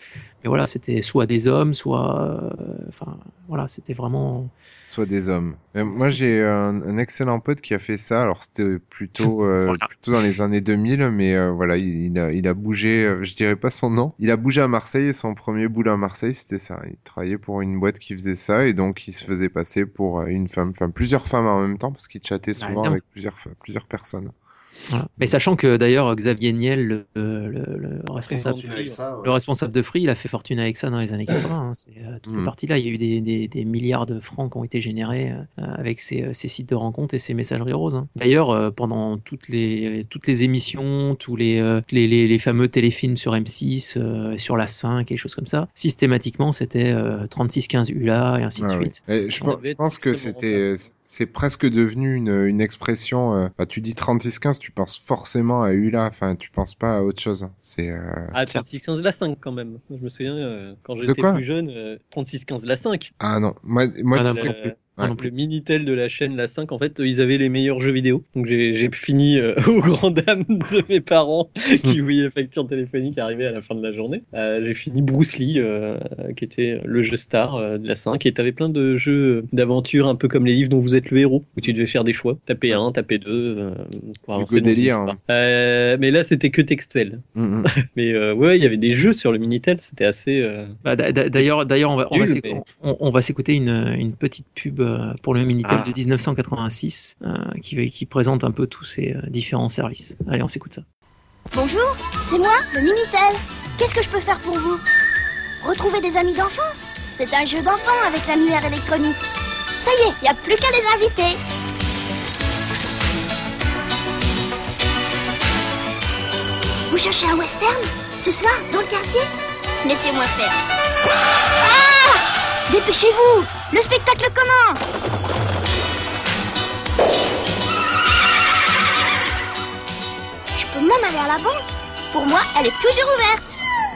Mais voilà, c'était soit des hommes, soit, enfin, voilà, c'était vraiment. Soit des hommes. Moi, j'ai un excellent pote qui a fait ça. Alors, c'était plutôt dans les années 2000, mais voilà, il a bougé. Je dirais pas son nom. Il a bougé à Marseille et son premier boulot à Marseille, c'était ça. Il travaillait pour une boîte qui faisait ça et donc il se faisait passer pour une femme, enfin plusieurs femmes en même temps parce qu'il chattait souvent avec plusieurs personnes. Voilà. Mais sachant que d'ailleurs Xavier Niel, le responsable de Free, il a fait fortune avec ça dans les années 80. Hein. C'est toute partie là. Il y a eu des milliards de francs qui ont été générés avec ces sites de rencontres et ces messageries roses. Hein. D'ailleurs, pendant toutes les émissions, tous les fameux téléfilms sur M6, sur la 5 et des choses comme ça, systématiquement c'était 3615 ULA et ainsi de suite. Et je pense que c'est presque devenu une expression. Tu dis 3615, tu penses forcément à ULA, enfin tu penses pas à autre chose. C'est 3615 la 5 quand même. Je me souviens quand j'étais plus jeune, 3615 la 5. Ah non, moi Le Minitel de la chaîne La 5, en fait, ils avaient les meilleurs jeux vidéo. Donc j'ai fini aux grandes dames de mes parents qui voyaient facture téléphonique arriver à la fin de la journée. J'ai fini Bruce Lee, qui était le jeu star de La 5. Et t'avais plein de jeux d'aventure, un peu comme les livres dont vous êtes le héros, où tu devais faire des choix. Taper 1, taper 2, pour avancer dans l'histoire. Mais là, c'était que textuel. Mais ouais, il y avait des jeux sur le Minitel, c'était assez... D'ailleurs, on va s'écouter une petite pub pour le Minitel de 1986 qui présente un peu tous ces différents services. Allez, on s'écoute ça. Bonjour, c'est moi, le Minitel. Qu'est-ce que je peux faire pour vous? Retrouver des amis d'enfance? C'est un jeu d'enfant avec l'annuaire électronique. Ça y est, il n'y a plus qu'à les inviter. Vous cherchez un western? Ce soir, dans le quartier? Laissez-moi faire. Ah! Dépêchez-vous! Le spectacle commence! Je peux même aller à la banque. Pour moi, elle est toujours ouverte.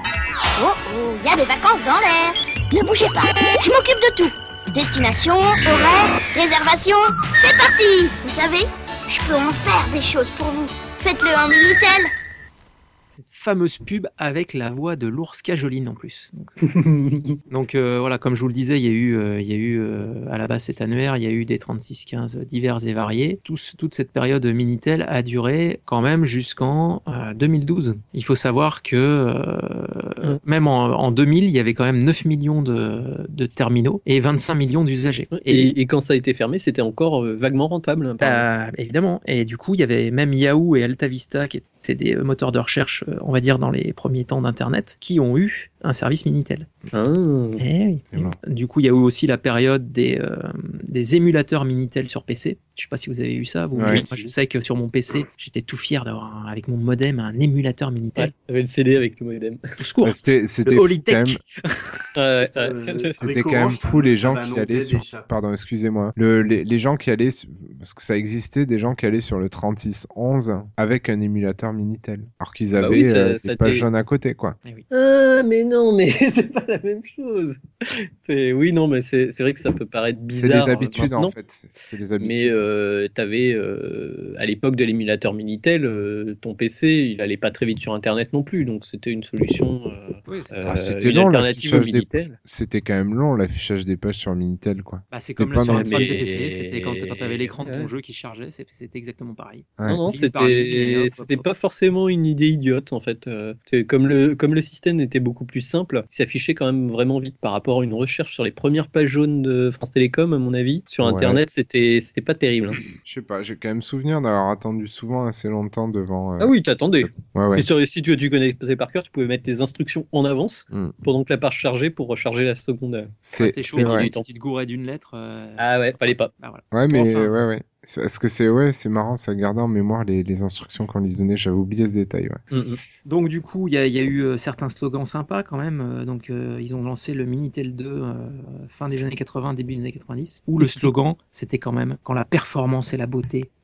Oh, il y a des vacances dans l'air. Ne bougez pas, je m'occupe de tout. Destination, horaire, réservation, c'est parti! Vous savez, je peux en faire des choses pour vous. Faites-le en Minitel. Cette fameuse pub avec la voix de l'ours Cajoline en plus. Donc voilà, comme je vous le disais, il y a eu à la base cet annuaire, il y a eu des 3615 divers et variés. Toute cette période Minitel a duré quand même jusqu'en 2012. Il faut savoir que même en 2000, il y avait quand même 9 millions de terminaux et 25 millions d'usagers. Et quand ça a été fermé, c'était encore vaguement rentable. Évidemment. Et du coup, il y avait même Yahoo et AltaVista qui étaient des moteurs de recherche, on va dire dans les premiers temps d'Internet, qui ont eu un service Minitel. Oui. Du coup, il y a eu aussi la période des émulateurs Minitel sur PC. Je sais pas si vous avez eu ça. Moi, je sais que sur mon PC, j'étais tout fier d'avoir avec mon modem un émulateur Minitel. T'avais le CD avec le modem. Au secours. C'était Holitech. C'était quand même fou les gens qui allaient sur... Pardon, excusez-moi. Les gens qui allaient... Parce que ça existait, des gens qui allaient sur le 3611 avec un émulateur Minitel. Alors qu'ils avaient des pages jaunes à côté, quoi. Mais non, mais c'est pas la même chose. Oui, non, mais c'est vrai que ça peut paraître bizarre. C'est les habitudes, en fait. C'est les habitudes. Mais t'avais, à l'époque de l'émulateur Minitel, ton PC, il allait pas très vite sur Internet non plus. Donc c'était une solution... c'était long, c'était quand même long, l'affichage des pages sur Minitel, quoi. C'est comme là sur la PC, c'était quand t'avais l'écran de ton jeu qui chargeait, c'était exactement pareil. Non, c'était pas forcément une idée idiote, en fait. Comme le système était beaucoup plus simple, il s'affichait quand même vraiment vite par rapport à une recherche sur les premières pages jaunes de France Télécom, à mon avis. Sur Internet, c'était pas terrible. Je sais pas, j'ai quand même souvenir d'avoir attendu souvent assez longtemps devant... Ah oui, t'attendais. Ouais. Et si tu connaissais par cœur, tu pouvais mettre les instructions en avance pendant que la page chargeait pour recharger la seconde. C'était chaud, si tu te gourais d'une lettre... fallait pas. Ouais, mais ouais. Est-ce que c'est marrant, ça garder en mémoire les instructions qu'on lui donnait, j'avais oublié ce détail. Donc du coup, il y a eu certains slogans sympas quand même. Ils ont lancé le Minitel 2 fin des années 80, début des années 90, où le slogan, c'était quand même « Quand la performance et la beauté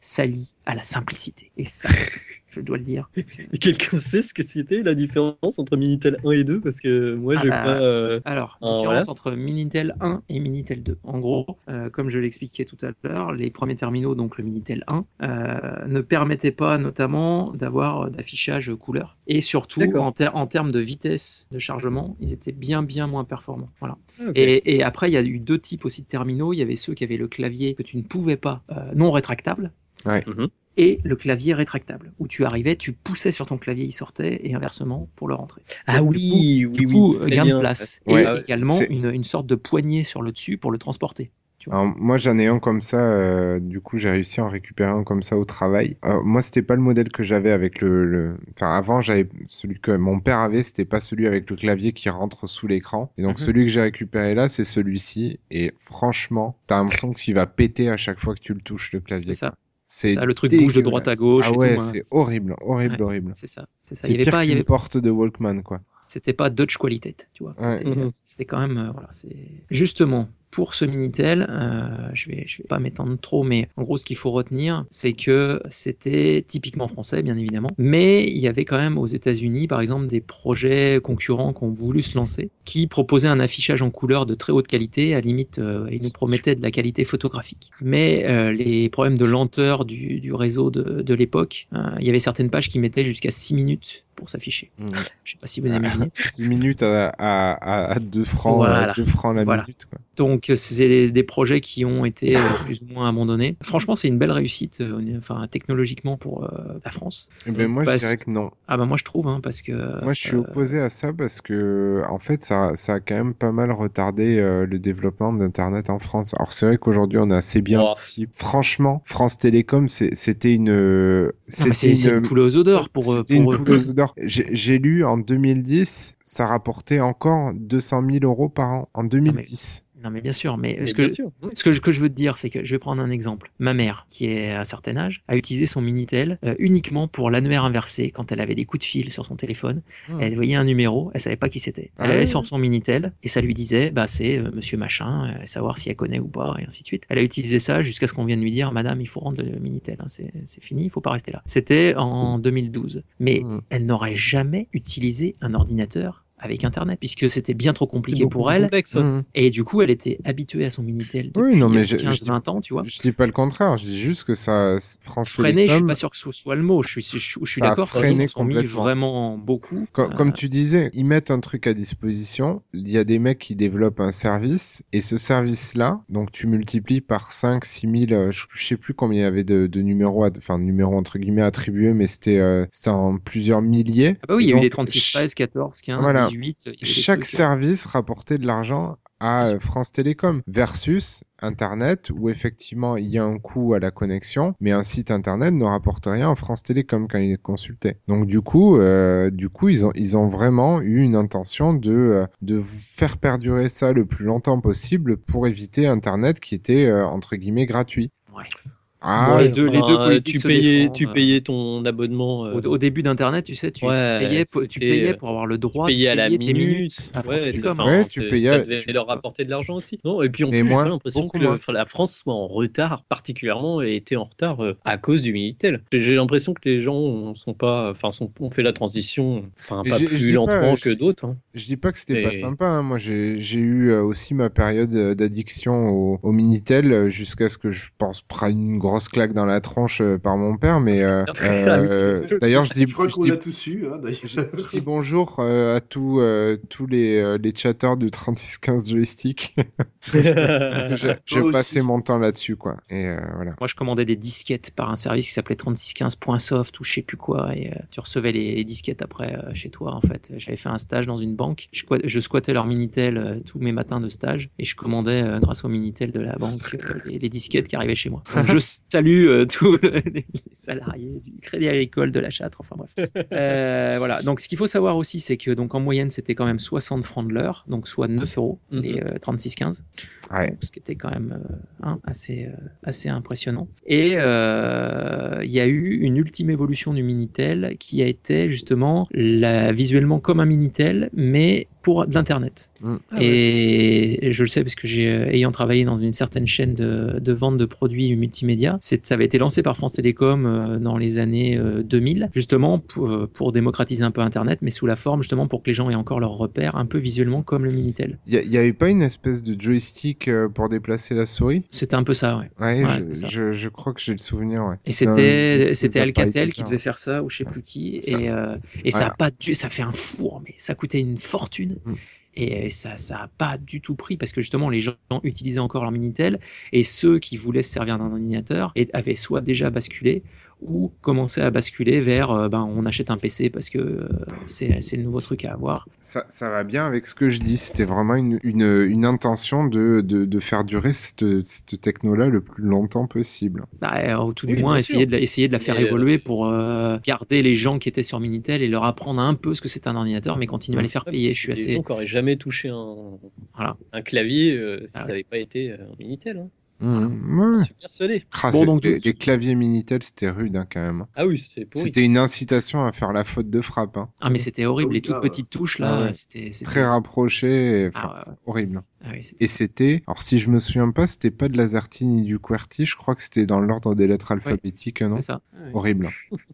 s'allie à la simplicité. Et ça, je dois le dire. Et quelqu'un sait ce que c'était la différence entre Minitel 1 et 2 parce que moi j'ai pas. Alors, différence entre Minitel 1 et Minitel 2. En gros, comme je l'expliquais tout à l'heure, les premiers terminaux, donc le Minitel 1, ne permettaient pas notamment d'avoir d'affichage couleur. Et surtout, en termes de vitesse de chargement, ils étaient bien moins performants. Voilà. Okay. Et après, il y a eu deux types aussi de terminaux. Il y avait ceux qui avaient le clavier que tu ne pouvais pas, non rétractable. Ouais. Et le clavier rétractable, où tu arrivais, tu poussais sur ton clavier, il sortait, et inversement pour le rentrer. Ah donc, oui, du coup, gain de place. Ouais. Et également une sorte de poignée sur le dessus pour le transporter. Alors, moi j'en ai un comme ça, du coup j'ai réussi à en récupérer un comme ça au travail. Moi c'était pas le modèle que j'avais avec Enfin avant j'avais celui que mon père avait, c'était pas celui avec le clavier qui rentre sous l'écran. Et donc celui que j'ai récupéré là c'est celui-ci. Et franchement t'as l'impression que tu vas péter à chaque fois que tu le touches le clavier. C'est ça. C'est ça, le truc bouge de droite à gauche. Ah ouais, tout, c'est horrible. C'est ça. Il y avait une porte de Walkman quoi. C'était pas Dutch Quality, tu vois. C'était quand même voilà, c'est justement pour ce Minitel, je vais pas m'étendre trop, mais en gros, ce qu'il faut retenir, c'est que c'était typiquement français, bien évidemment, mais il y avait quand même aux États-Unis, par exemple, des projets concurrents qui ont voulu se lancer, qui proposaient un affichage en couleur de très haute qualité, à la limite, ils nous promettaient de la qualité photographique. Mais les problèmes de lenteur du réseau de l'époque, il y avait certaines pages qui mettaient jusqu'à 6 minutes pour s'afficher. Je sais pas si vous avez imaginé. 6 minutes à 2 francs, voilà. 2 francs la minute, quoi. Donc c'est des projets qui ont été plus ou moins abandonnés. Franchement, c'est une belle réussite, enfin technologiquement pour la France. Eh ben moi, je dirais que non. Ah ben moi je trouve, parce que. Moi, je suis opposé à ça parce que en fait, ça a quand même pas mal retardé le développement d'Internet en France. Alors c'est vrai qu'aujourd'hui, on est assez bien parti. Franchement, France Télécom, c'était une. C'est une poule aux œufs d'or pour eux. Poule aux œufs d'or. J'ai lu en 2010, ça rapportait encore 200 000 euros par an en 2010. Non mais bien sûr, mais ce que je veux te dire, c'est que je vais prendre un exemple. Ma mère, qui est à un certain âge, a utilisé son Minitel uniquement pour l'annuaire inversé quand elle avait des coups de fil sur son téléphone. Elle voyait un numéro, elle savait pas qui c'était. Elle allait sur son Minitel et ça lui disait, c'est Monsieur Machin, savoir si elle connaît ou pas et ainsi de suite. Elle a utilisé ça jusqu'à ce qu'on vienne lui dire, Madame, il faut rendre le Minitel, c'est fini, il faut pas rester là. C'était en 2012, mais elle n'aurait jamais utilisé un ordinateur avec Internet, puisque c'était bien trop compliqué pour elle. Complexe, et du coup, elle était habituée à son Minitel depuis 15-20 ans, tu vois. Je dis pas le contraire, je dis juste que ça... France Freiner, Télécom, je suis pas sûr que ce soit le mot. Je suis d'accord, ça ils sont mis vraiment beaucoup. Comme tu disais, ils mettent un truc à disposition, il y a des mecs qui développent un service, et ce service-là, donc tu multiplies par 5, 6 000, je sais plus combien il y avait de numéros, numéros entre guillemets attribués, mais c'était en plusieurs milliers. Ah bah oui, il y a eu les 36, 13, 14, 15, voilà. 18. Chaque service rapportait de l'argent à France Télécom versus Internet où effectivement il y a un coût à la connexion, mais un site Internet ne rapporte rien à France Télécom quand il est consulté. Donc du coup ils ont vraiment eu une intention de faire perdurer ça le plus longtemps possible pour éviter Internet qui était entre guillemets gratuit. Ouais. Les deux politiques tu payais ton abonnement au début d'Internet, tu sais, tu payais pour avoir le droit de payer à la tes minute. Tu payais. Ça devait leur rapporter de l'argent aussi. Non, et puis en plus, j'ai l'impression que la France soit en retard particulièrement et était en retard à cause du Minitel. J'ai l'impression que les gens ont fait la transition pas plus lentement que d'autres. Je dis pas que c'était pas sympa. Moi, j'ai eu aussi ma période d'addiction au Minitel jusqu'à ce que je pense prenne une grosse claque dans la tronche par mon père, mais d'ailleurs je dis bonjour à tous les chatteurs du 3615 joystick. je passais mon temps là-dessus, quoi. Et voilà. Moi, je commandais des disquettes par un service qui s'appelait 3615.soft ou je sais plus quoi, et tu recevais les disquettes après chez toi. En fait, j'avais fait un stage dans une banque. Je squattais leur Minitel tous mes matins de stage et je commandais grâce au Minitel de la banque les disquettes qui arrivaient chez moi. Donc, je salue tous les salariés du Crédit Agricole, de la Châtre, enfin bref. Voilà. Donc ce qu'il faut savoir aussi, c'est que donc en moyenne c'était quand même 60 francs de l'heure, donc soit 9 euros les 36-15, ce qui était quand même assez impressionnant. Et il y a eu une ultime évolution du Minitel qui a été justement visuellement comme un Minitel, mais pour de l'internet. Et je le sais parce que ayant travaillé dans une certaine chaîne de vente de produits multimédia, ça avait été lancé par France Télécom dans les années 2000, justement pour démocratiser un peu internet, mais sous la forme justement pour que les gens aient encore leurs repères un peu visuellement comme le Minitel. Il y avait pas une espèce de joystick pour déplacer la souris? C'était un peu ça, ouais. C'était ça. Je crois que j'ai le souvenir, ouais. Et c'était Alcatel qui devait faire ça, ou je sais plus qui, et ça a pas ça fait un four, mais ça coûtait une fortune. Et ça a pas du tout pris parce que justement les gens utilisaient encore leur Minitel, et ceux qui voulaient se servir d'un ordinateur avaient soit déjà basculé ou commencé à basculer vers on achète un PC parce que c'est le nouveau truc à avoir. Ça va bien avec ce que je dis, c'était vraiment une intention de faire durer cette techno-là le plus longtemps possible. Tout du moins essayer de la faire évoluer pour garder les gens qui étaient sur Minitel et leur apprendre un peu ce que c'est un ordinateur, mais continuer à les faire payer. Je suis assez... gens qui n'auraient jamais touché un clavier si ça n'avait pas été un Minitel. Hein. Je suis persuadé. Les claviers Minitel, c'était rude quand même. Ah oui, c'était pourri. C'était une incitation à faire la faute de frappe. Ah mais c'était horrible, les toutes petites touches là, c'était très rapproché, horrible. Et c'était, alors si je me souviens pas, c'était pas de l'AZERTY ni du QWERTY, je crois que c'était dans l'ordre des lettres alphabétiques, non? C'est ça. Horrible.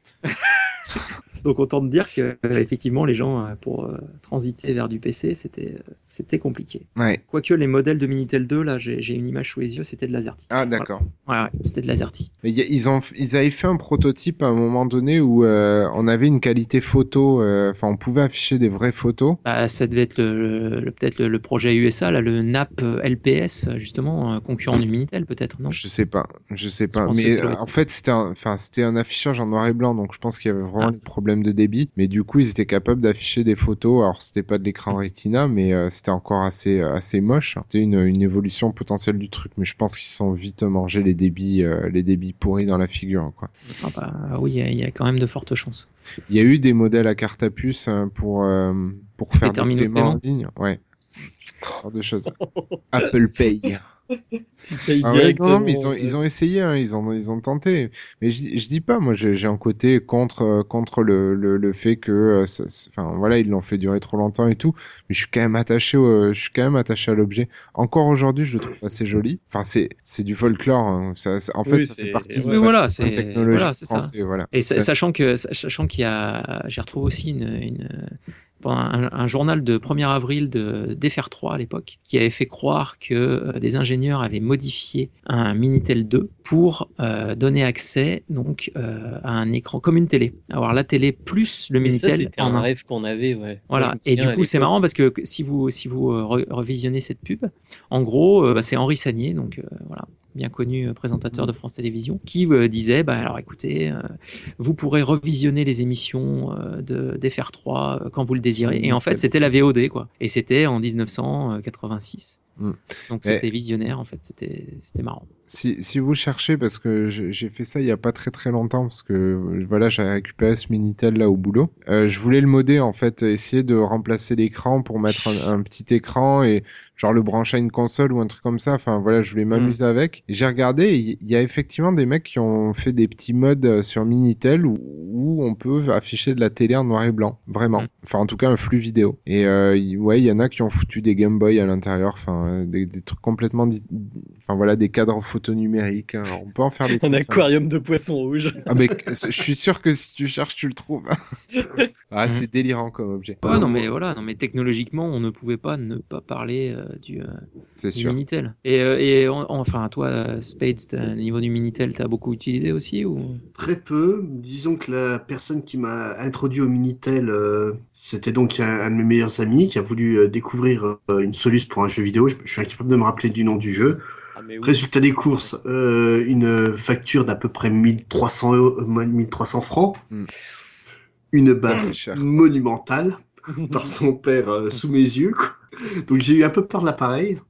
Donc autant te dire que effectivement les gens pour transiter vers du PC c'était compliqué. Quoique les modèles de Minitel 2 là, j'ai une image sous les yeux, c'était de l'AZERTY. Ah d'accord. Ouais, c'était de l'AZERTY. Mais ils avaient fait un prototype à un moment donné où on avait une qualité photo, on pouvait afficher des vraies photos. Ça devait être peut-être le projet USA là, le NAP LPS justement, concurrent du Minitel peut-être, non? Je sais pas. Mais en fait c'était un affichage en noir et blanc, donc je pense qu'il y avait vraiment des problèmes de débit, mais du coup ils étaient capables d'afficher des photos. Alors c'était pas de l'écran Retina, mais c'était encore assez moche. C'était une évolution potentielle du truc, mais je pense qu'ils se sont vite mangé les débits pourris dans la figure, quoi. Oui, il y a quand même de fortes chances. Il y a eu des modèles à carte à puce pour faire des paiements en ligne, genre de choses. Apple Pay. Non, mais ils ont essayé, ils ont tenté. Mais je dis pas, moi j'ai un côté contre le fait que, ils l'ont fait durer trop longtemps et tout. Mais je suis quand même attaché à l'objet. Encore aujourd'hui, je le trouve assez joli. Enfin, c'est du folklore. Hein. Ça fait partie de la technologie française. Voilà. Et sachant qu'il y a, j'ai retrouvé aussi un journal de 1er avril d'FR3 à l'époque, qui avait fait croire que des ingénieurs avaient modifié un Minitel 2 pour donner accès donc à un écran comme une télé. Alors la télé plus le Minitel. C'était un rêve qu'on avait, ouais. Voilà. Et du coup, c'est marrant parce que si vous revisionnez cette pub, en gros, c'est Henri Sagnier, donc voilà, bien connu présentateur de France Télévisions, qui disait, alors écoutez, vous pourrez revisionner les émissions d'FR3 quand vous le désirez. Et en fait, c'était la VOD, quoi. Et c'était en 1986. Donc c'était visionnaire, en fait. C'était marrant. Si vous cherchez, parce que j'ai fait ça il y a pas très très longtemps, parce que voilà, j'ai récupéré ce Minitel là au boulot. Je voulais le modder, en fait, essayer de remplacer l'écran pour mettre un petit écran et genre le brancher à une console ou un truc comme ça. Enfin voilà, je voulais m'amuser avec. Et j'ai regardé, il y a effectivement des mecs qui ont fait des petits modes sur Minitel où on peut afficher de la télé en noir et blanc, vraiment. Enfin en tout cas un flux vidéo. Et il y en a qui ont foutu des Game Boy à l'intérieur, enfin des trucs complètement, des cadres photo numériques. Alors, on peut en faire des trucs. Un aquarium de poissons rouges. Ah mais je suis sûr que si tu cherches, tu le trouves. C'est délirant comme objet. Non mais technologiquement, on ne pouvait pas ne pas parler du Minitel. Et enfin, toi, Spades, au niveau du Minitel, t'as beaucoup utilisé aussi ou... Très peu. Disons que la personne qui m'a introduit au Minitel, c'était donc un de mes meilleurs amis qui a voulu découvrir une soluce pour un jeu vidéo. Je suis incapable de me rappeler du nom du jeu. Résultat des courses, une facture d'à peu près 1300 francs. Une baffe monumentale par son père sous mes yeux, quoi. Donc j'ai eu un peu peur de l'appareil.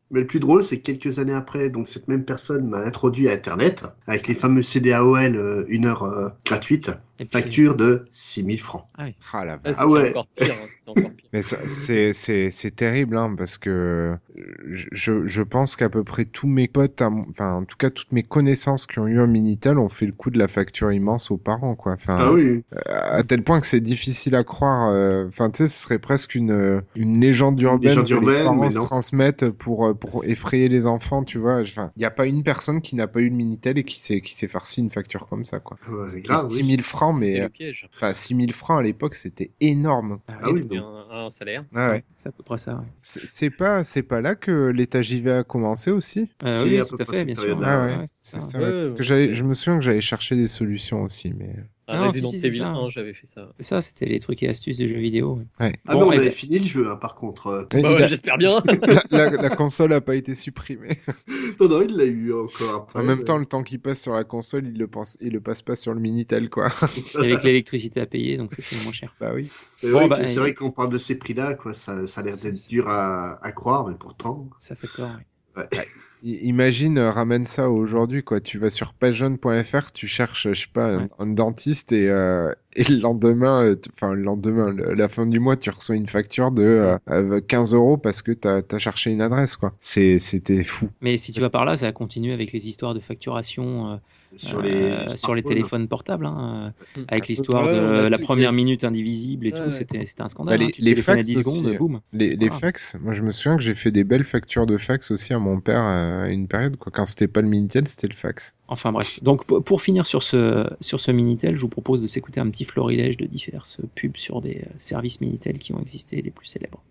Mais le plus drôle, c'est que quelques années après, donc cette même personne m'a introduit à Internet avec les fameux CD-AOL 1 heure gratuite, facture de 6 000 francs. Ah oui. Ah la C'est encore pire. C'est encore pire. Mais ça, c'est terrible, hein, parce que je pense qu'à peu près tous mes potes, enfin en tout cas toutes mes connaissances qui ont eu un Minitel ont fait le coup de la facture immense aux parents, quoi. Enfin, ah oui. À tel point que c'est difficile à croire. Enfin, tu sais, ce serait presque une légende urbaine que les parents se transmettent pour effrayer les enfants, tu vois. Enfin, il n'y a pas une personne qui n'a pas eu le Minitel et qui s'est farci une facture comme ça, quoi. Ouais, c'est grave, 6 000 francs, mais 6 000 francs à l'époque, c'était énorme. Ah oui, donc un salaire. Ah ouais. C'est à peu près ça. Ouais. C'est pas là que l'état JV a commencé aussi. Oui, tout à fait, bien sûr. Ah ouais, c'est ça. Ouais, parce que je me souviens que j'avais cherché des solutions aussi, mais. Resident Evil 1, j'avais fait ça. C'est ça, c'était les trucs et astuces de jeux vidéo. Ouais. Ah bon, non, on avait fini le jeu, hein, par contre. J'espère bien. la console a pas été supprimée. Non, il l'a eu encore après. En même temps, le temps qu'il passe sur la console, il le passe pas sur le Minitel, quoi. Et avec l'électricité à payer, donc c'est moins cher. Bah oui. C'est vrai qu'on parle de ces prix-là, quoi. Ça a l'air d'être dur à croire, mais pourtant. Ça fait peur, oui. Ouais. Imagine, ramène ça aujourd'hui, quoi. Tu vas sur pageone.fr, tu cherches, je sais pas, un dentiste et le lendemain, la fin du mois, tu reçois une facture de 15 € parce que t'as cherché une adresse, quoi. C'était fou. Mais si tu vas par là, ça va continuer avec les histoires de facturation sur les téléphones portables, hein, avec l'histoire de la première minute indivisible et tout. C'était un scandale. Bah, hein. les fax 10 secondes, aussi, boum. Les fax, moi je me souviens que j'ai fait des belles factures de fax aussi à mon père à une période, quoi. Quand c'était pas le Minitel, c'était le fax. Enfin bref. Donc pour finir sur ce Minitel, je vous propose de s'écouter un petit florilège de diverses pubs sur des services Minitel qui ont existé, les plus célèbres.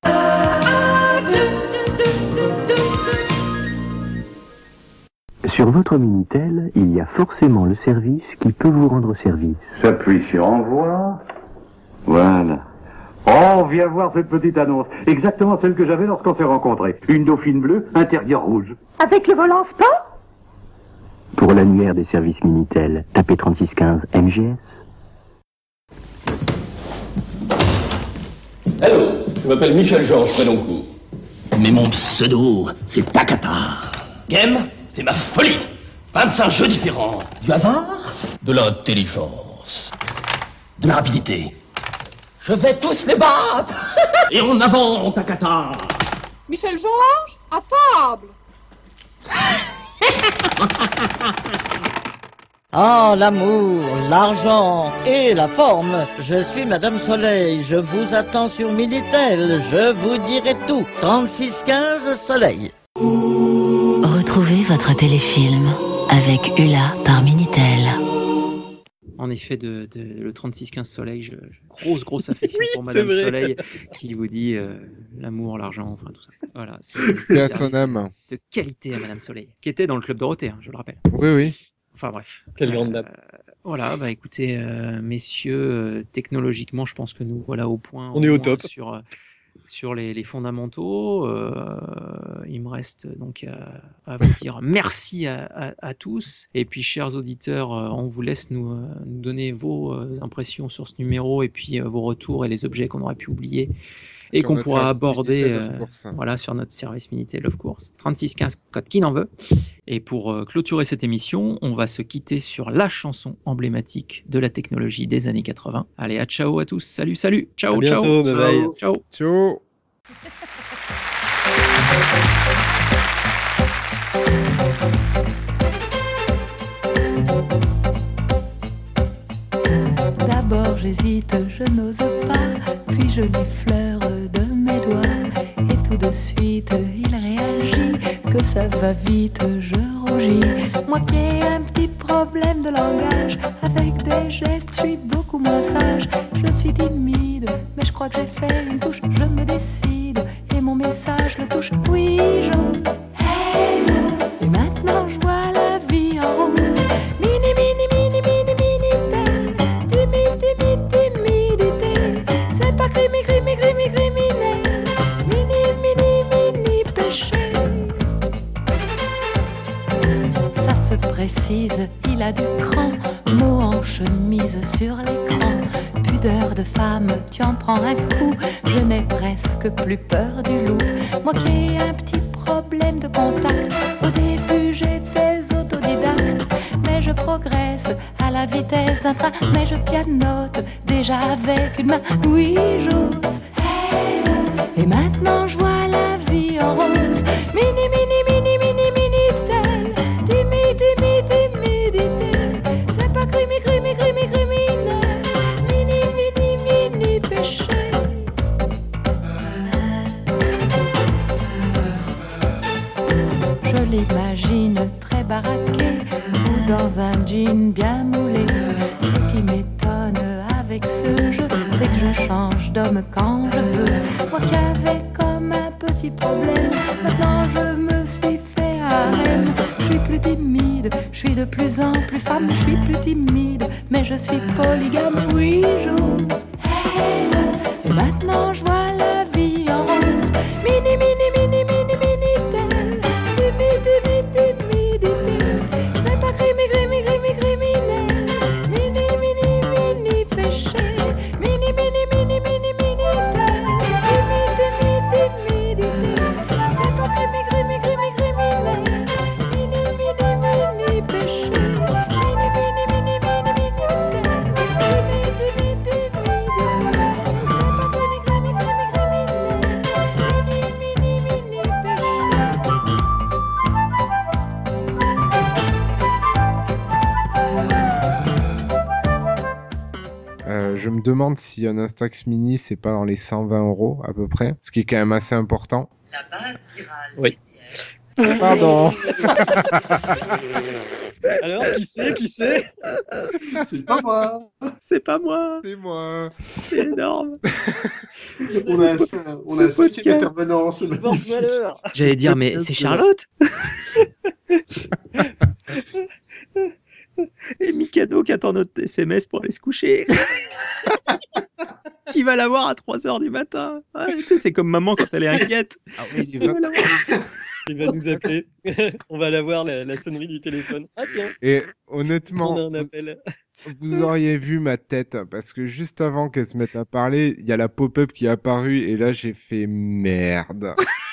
Sur votre Minitel, il y a forcément le service qui peut vous rendre service. J'appuie sur envoi. Voilà. Oh, viens voir cette petite annonce. Exactement celle que j'avais lorsqu'on s'est rencontrés. Une dauphine bleue, intérieur rouge. Avec le volant sport? Pour l'annuaire des services Minitel, tapez 3615 MGS. Hello, je m'appelle Michel Georges Prénoncourt. Mais mon pseudo, c'est Takata. Game, c'est ma folie. 25 jeux différents. Du hasard, de l'intelligence, de la rapidité. Je vais tous les battre. Et en avant, Takata. Michel Georges, à table. Ah, l'amour, l'argent et la forme. Je suis Madame Soleil, je vous attends sur Minitel, je vous dirai tout. 3615 Soleil. Retrouvez votre téléfilm avec Ula par Minitel. En effet, le 3615 Soleil, grosse affection pour Madame Soleil qui vous dit l'amour, l'argent, enfin tout ça. Voilà, c'est à son âme. De qualité à Madame Soleil, qui était dans le Club Dorothée, hein, je le rappelle. Oui. Enfin bref. Quelle grande dame. Voilà, bah écoutez, messieurs, technologiquement, je pense que nous voilà au point. On est au top. Sur les fondamentaux. Il me reste donc à vous dire merci à tous. Et puis, chers auditeurs, on vous laisse nous donner vos impressions sur ce numéro et puis vos retours et les objets qu'on aurait pu oublier et qu'on pourra aborder sur notre service Minitel of course. 3615 code qui n'en veut. Et pour clôturer cette émission, on va se quitter sur la chanson emblématique de la technologie des années 80. Allez, à ciao à tous. Salut. Ciao, à bientôt, ciao. Bye. Ciao. D'abord j'hésite, je n'ose pas, puis je l'effleure de mes doigts, et tout de suite il réagit, que ça va vite, je rougis. Moi qui ai un petit problème de langage, avec des gestes je suis beaucoup moins sage. Je suis timide, mais je crois que j'ai fait une touche, je me décide, et mon message le touche. Oui, j'ose, et maintenant je vois la vie en rose. Mini, mini, mini, mini, mini, timidité, c'est pas criminel, mini, péché. Ça se précise, il a du cran, mot en chemise sur l'écran. Pudeur de femme, tu en prends un coup, je n'ai presque plus peur du loup. Moi qui ai un petit problème de contact. Au début j'étais autodidacte, mais je progresse à la vitesse d'un train. Mais je pianote déjà avec une main. Oui, j'ose. Et maintenant je vois la vie en rose. Mini, mini, mini, mini, mini-tel. Timidité. C'est pas criminel. Mini, mini, mini péché. Je l'imagine très baraqué ou dans un jean bien moulé. Ce qui m'étonne avec ce jeu, c'est que je change d'homme quand je veux. Moi qui avais comme un petit problème, maintenant je me suis fait un harem. Je suis plus timide, je suis de plus en plus femme. Je suis plus timide, mais je suis polygame. Oui, j'ose. Et maintenant je vois la vie en rose. Mini, mini, mini, mini, mini-tel. Timidité. C'est pas criminel. Mini, mini, mini péché. Mini, mini, mini, mini, mini-tel. Timidité. C'est pas criminel. Mini, mini, mini péché. Mini, mini, mini, mini, mini-tel. Je me demande si un Instax Mini, c'est pas dans les 120 € à peu près, ce qui est quand même assez important. La base virale. Oui. Pardon. Alors, qui c'est C'est pas moi. C'est pas moi. C'est moi. C'est énorme. On a un cinquième intervenant. C'est magnifique. J'allais dire, mais c'est Charlotte. Et Mikado qui attend notre SMS pour aller se coucher. Qui va l'avoir à 3h du matin. Ouais, tu sais, c'est comme maman quand elle est inquiète. Ah oui, Il va nous appeler. On va l'avoir, la sonnerie du téléphone. Ah tiens. Et honnêtement, on a un appel. Vous auriez vu ma tête, parce que juste avant qu'elle se mette à parler, il y a la pop-up qui est apparue, et là j'ai fait merde.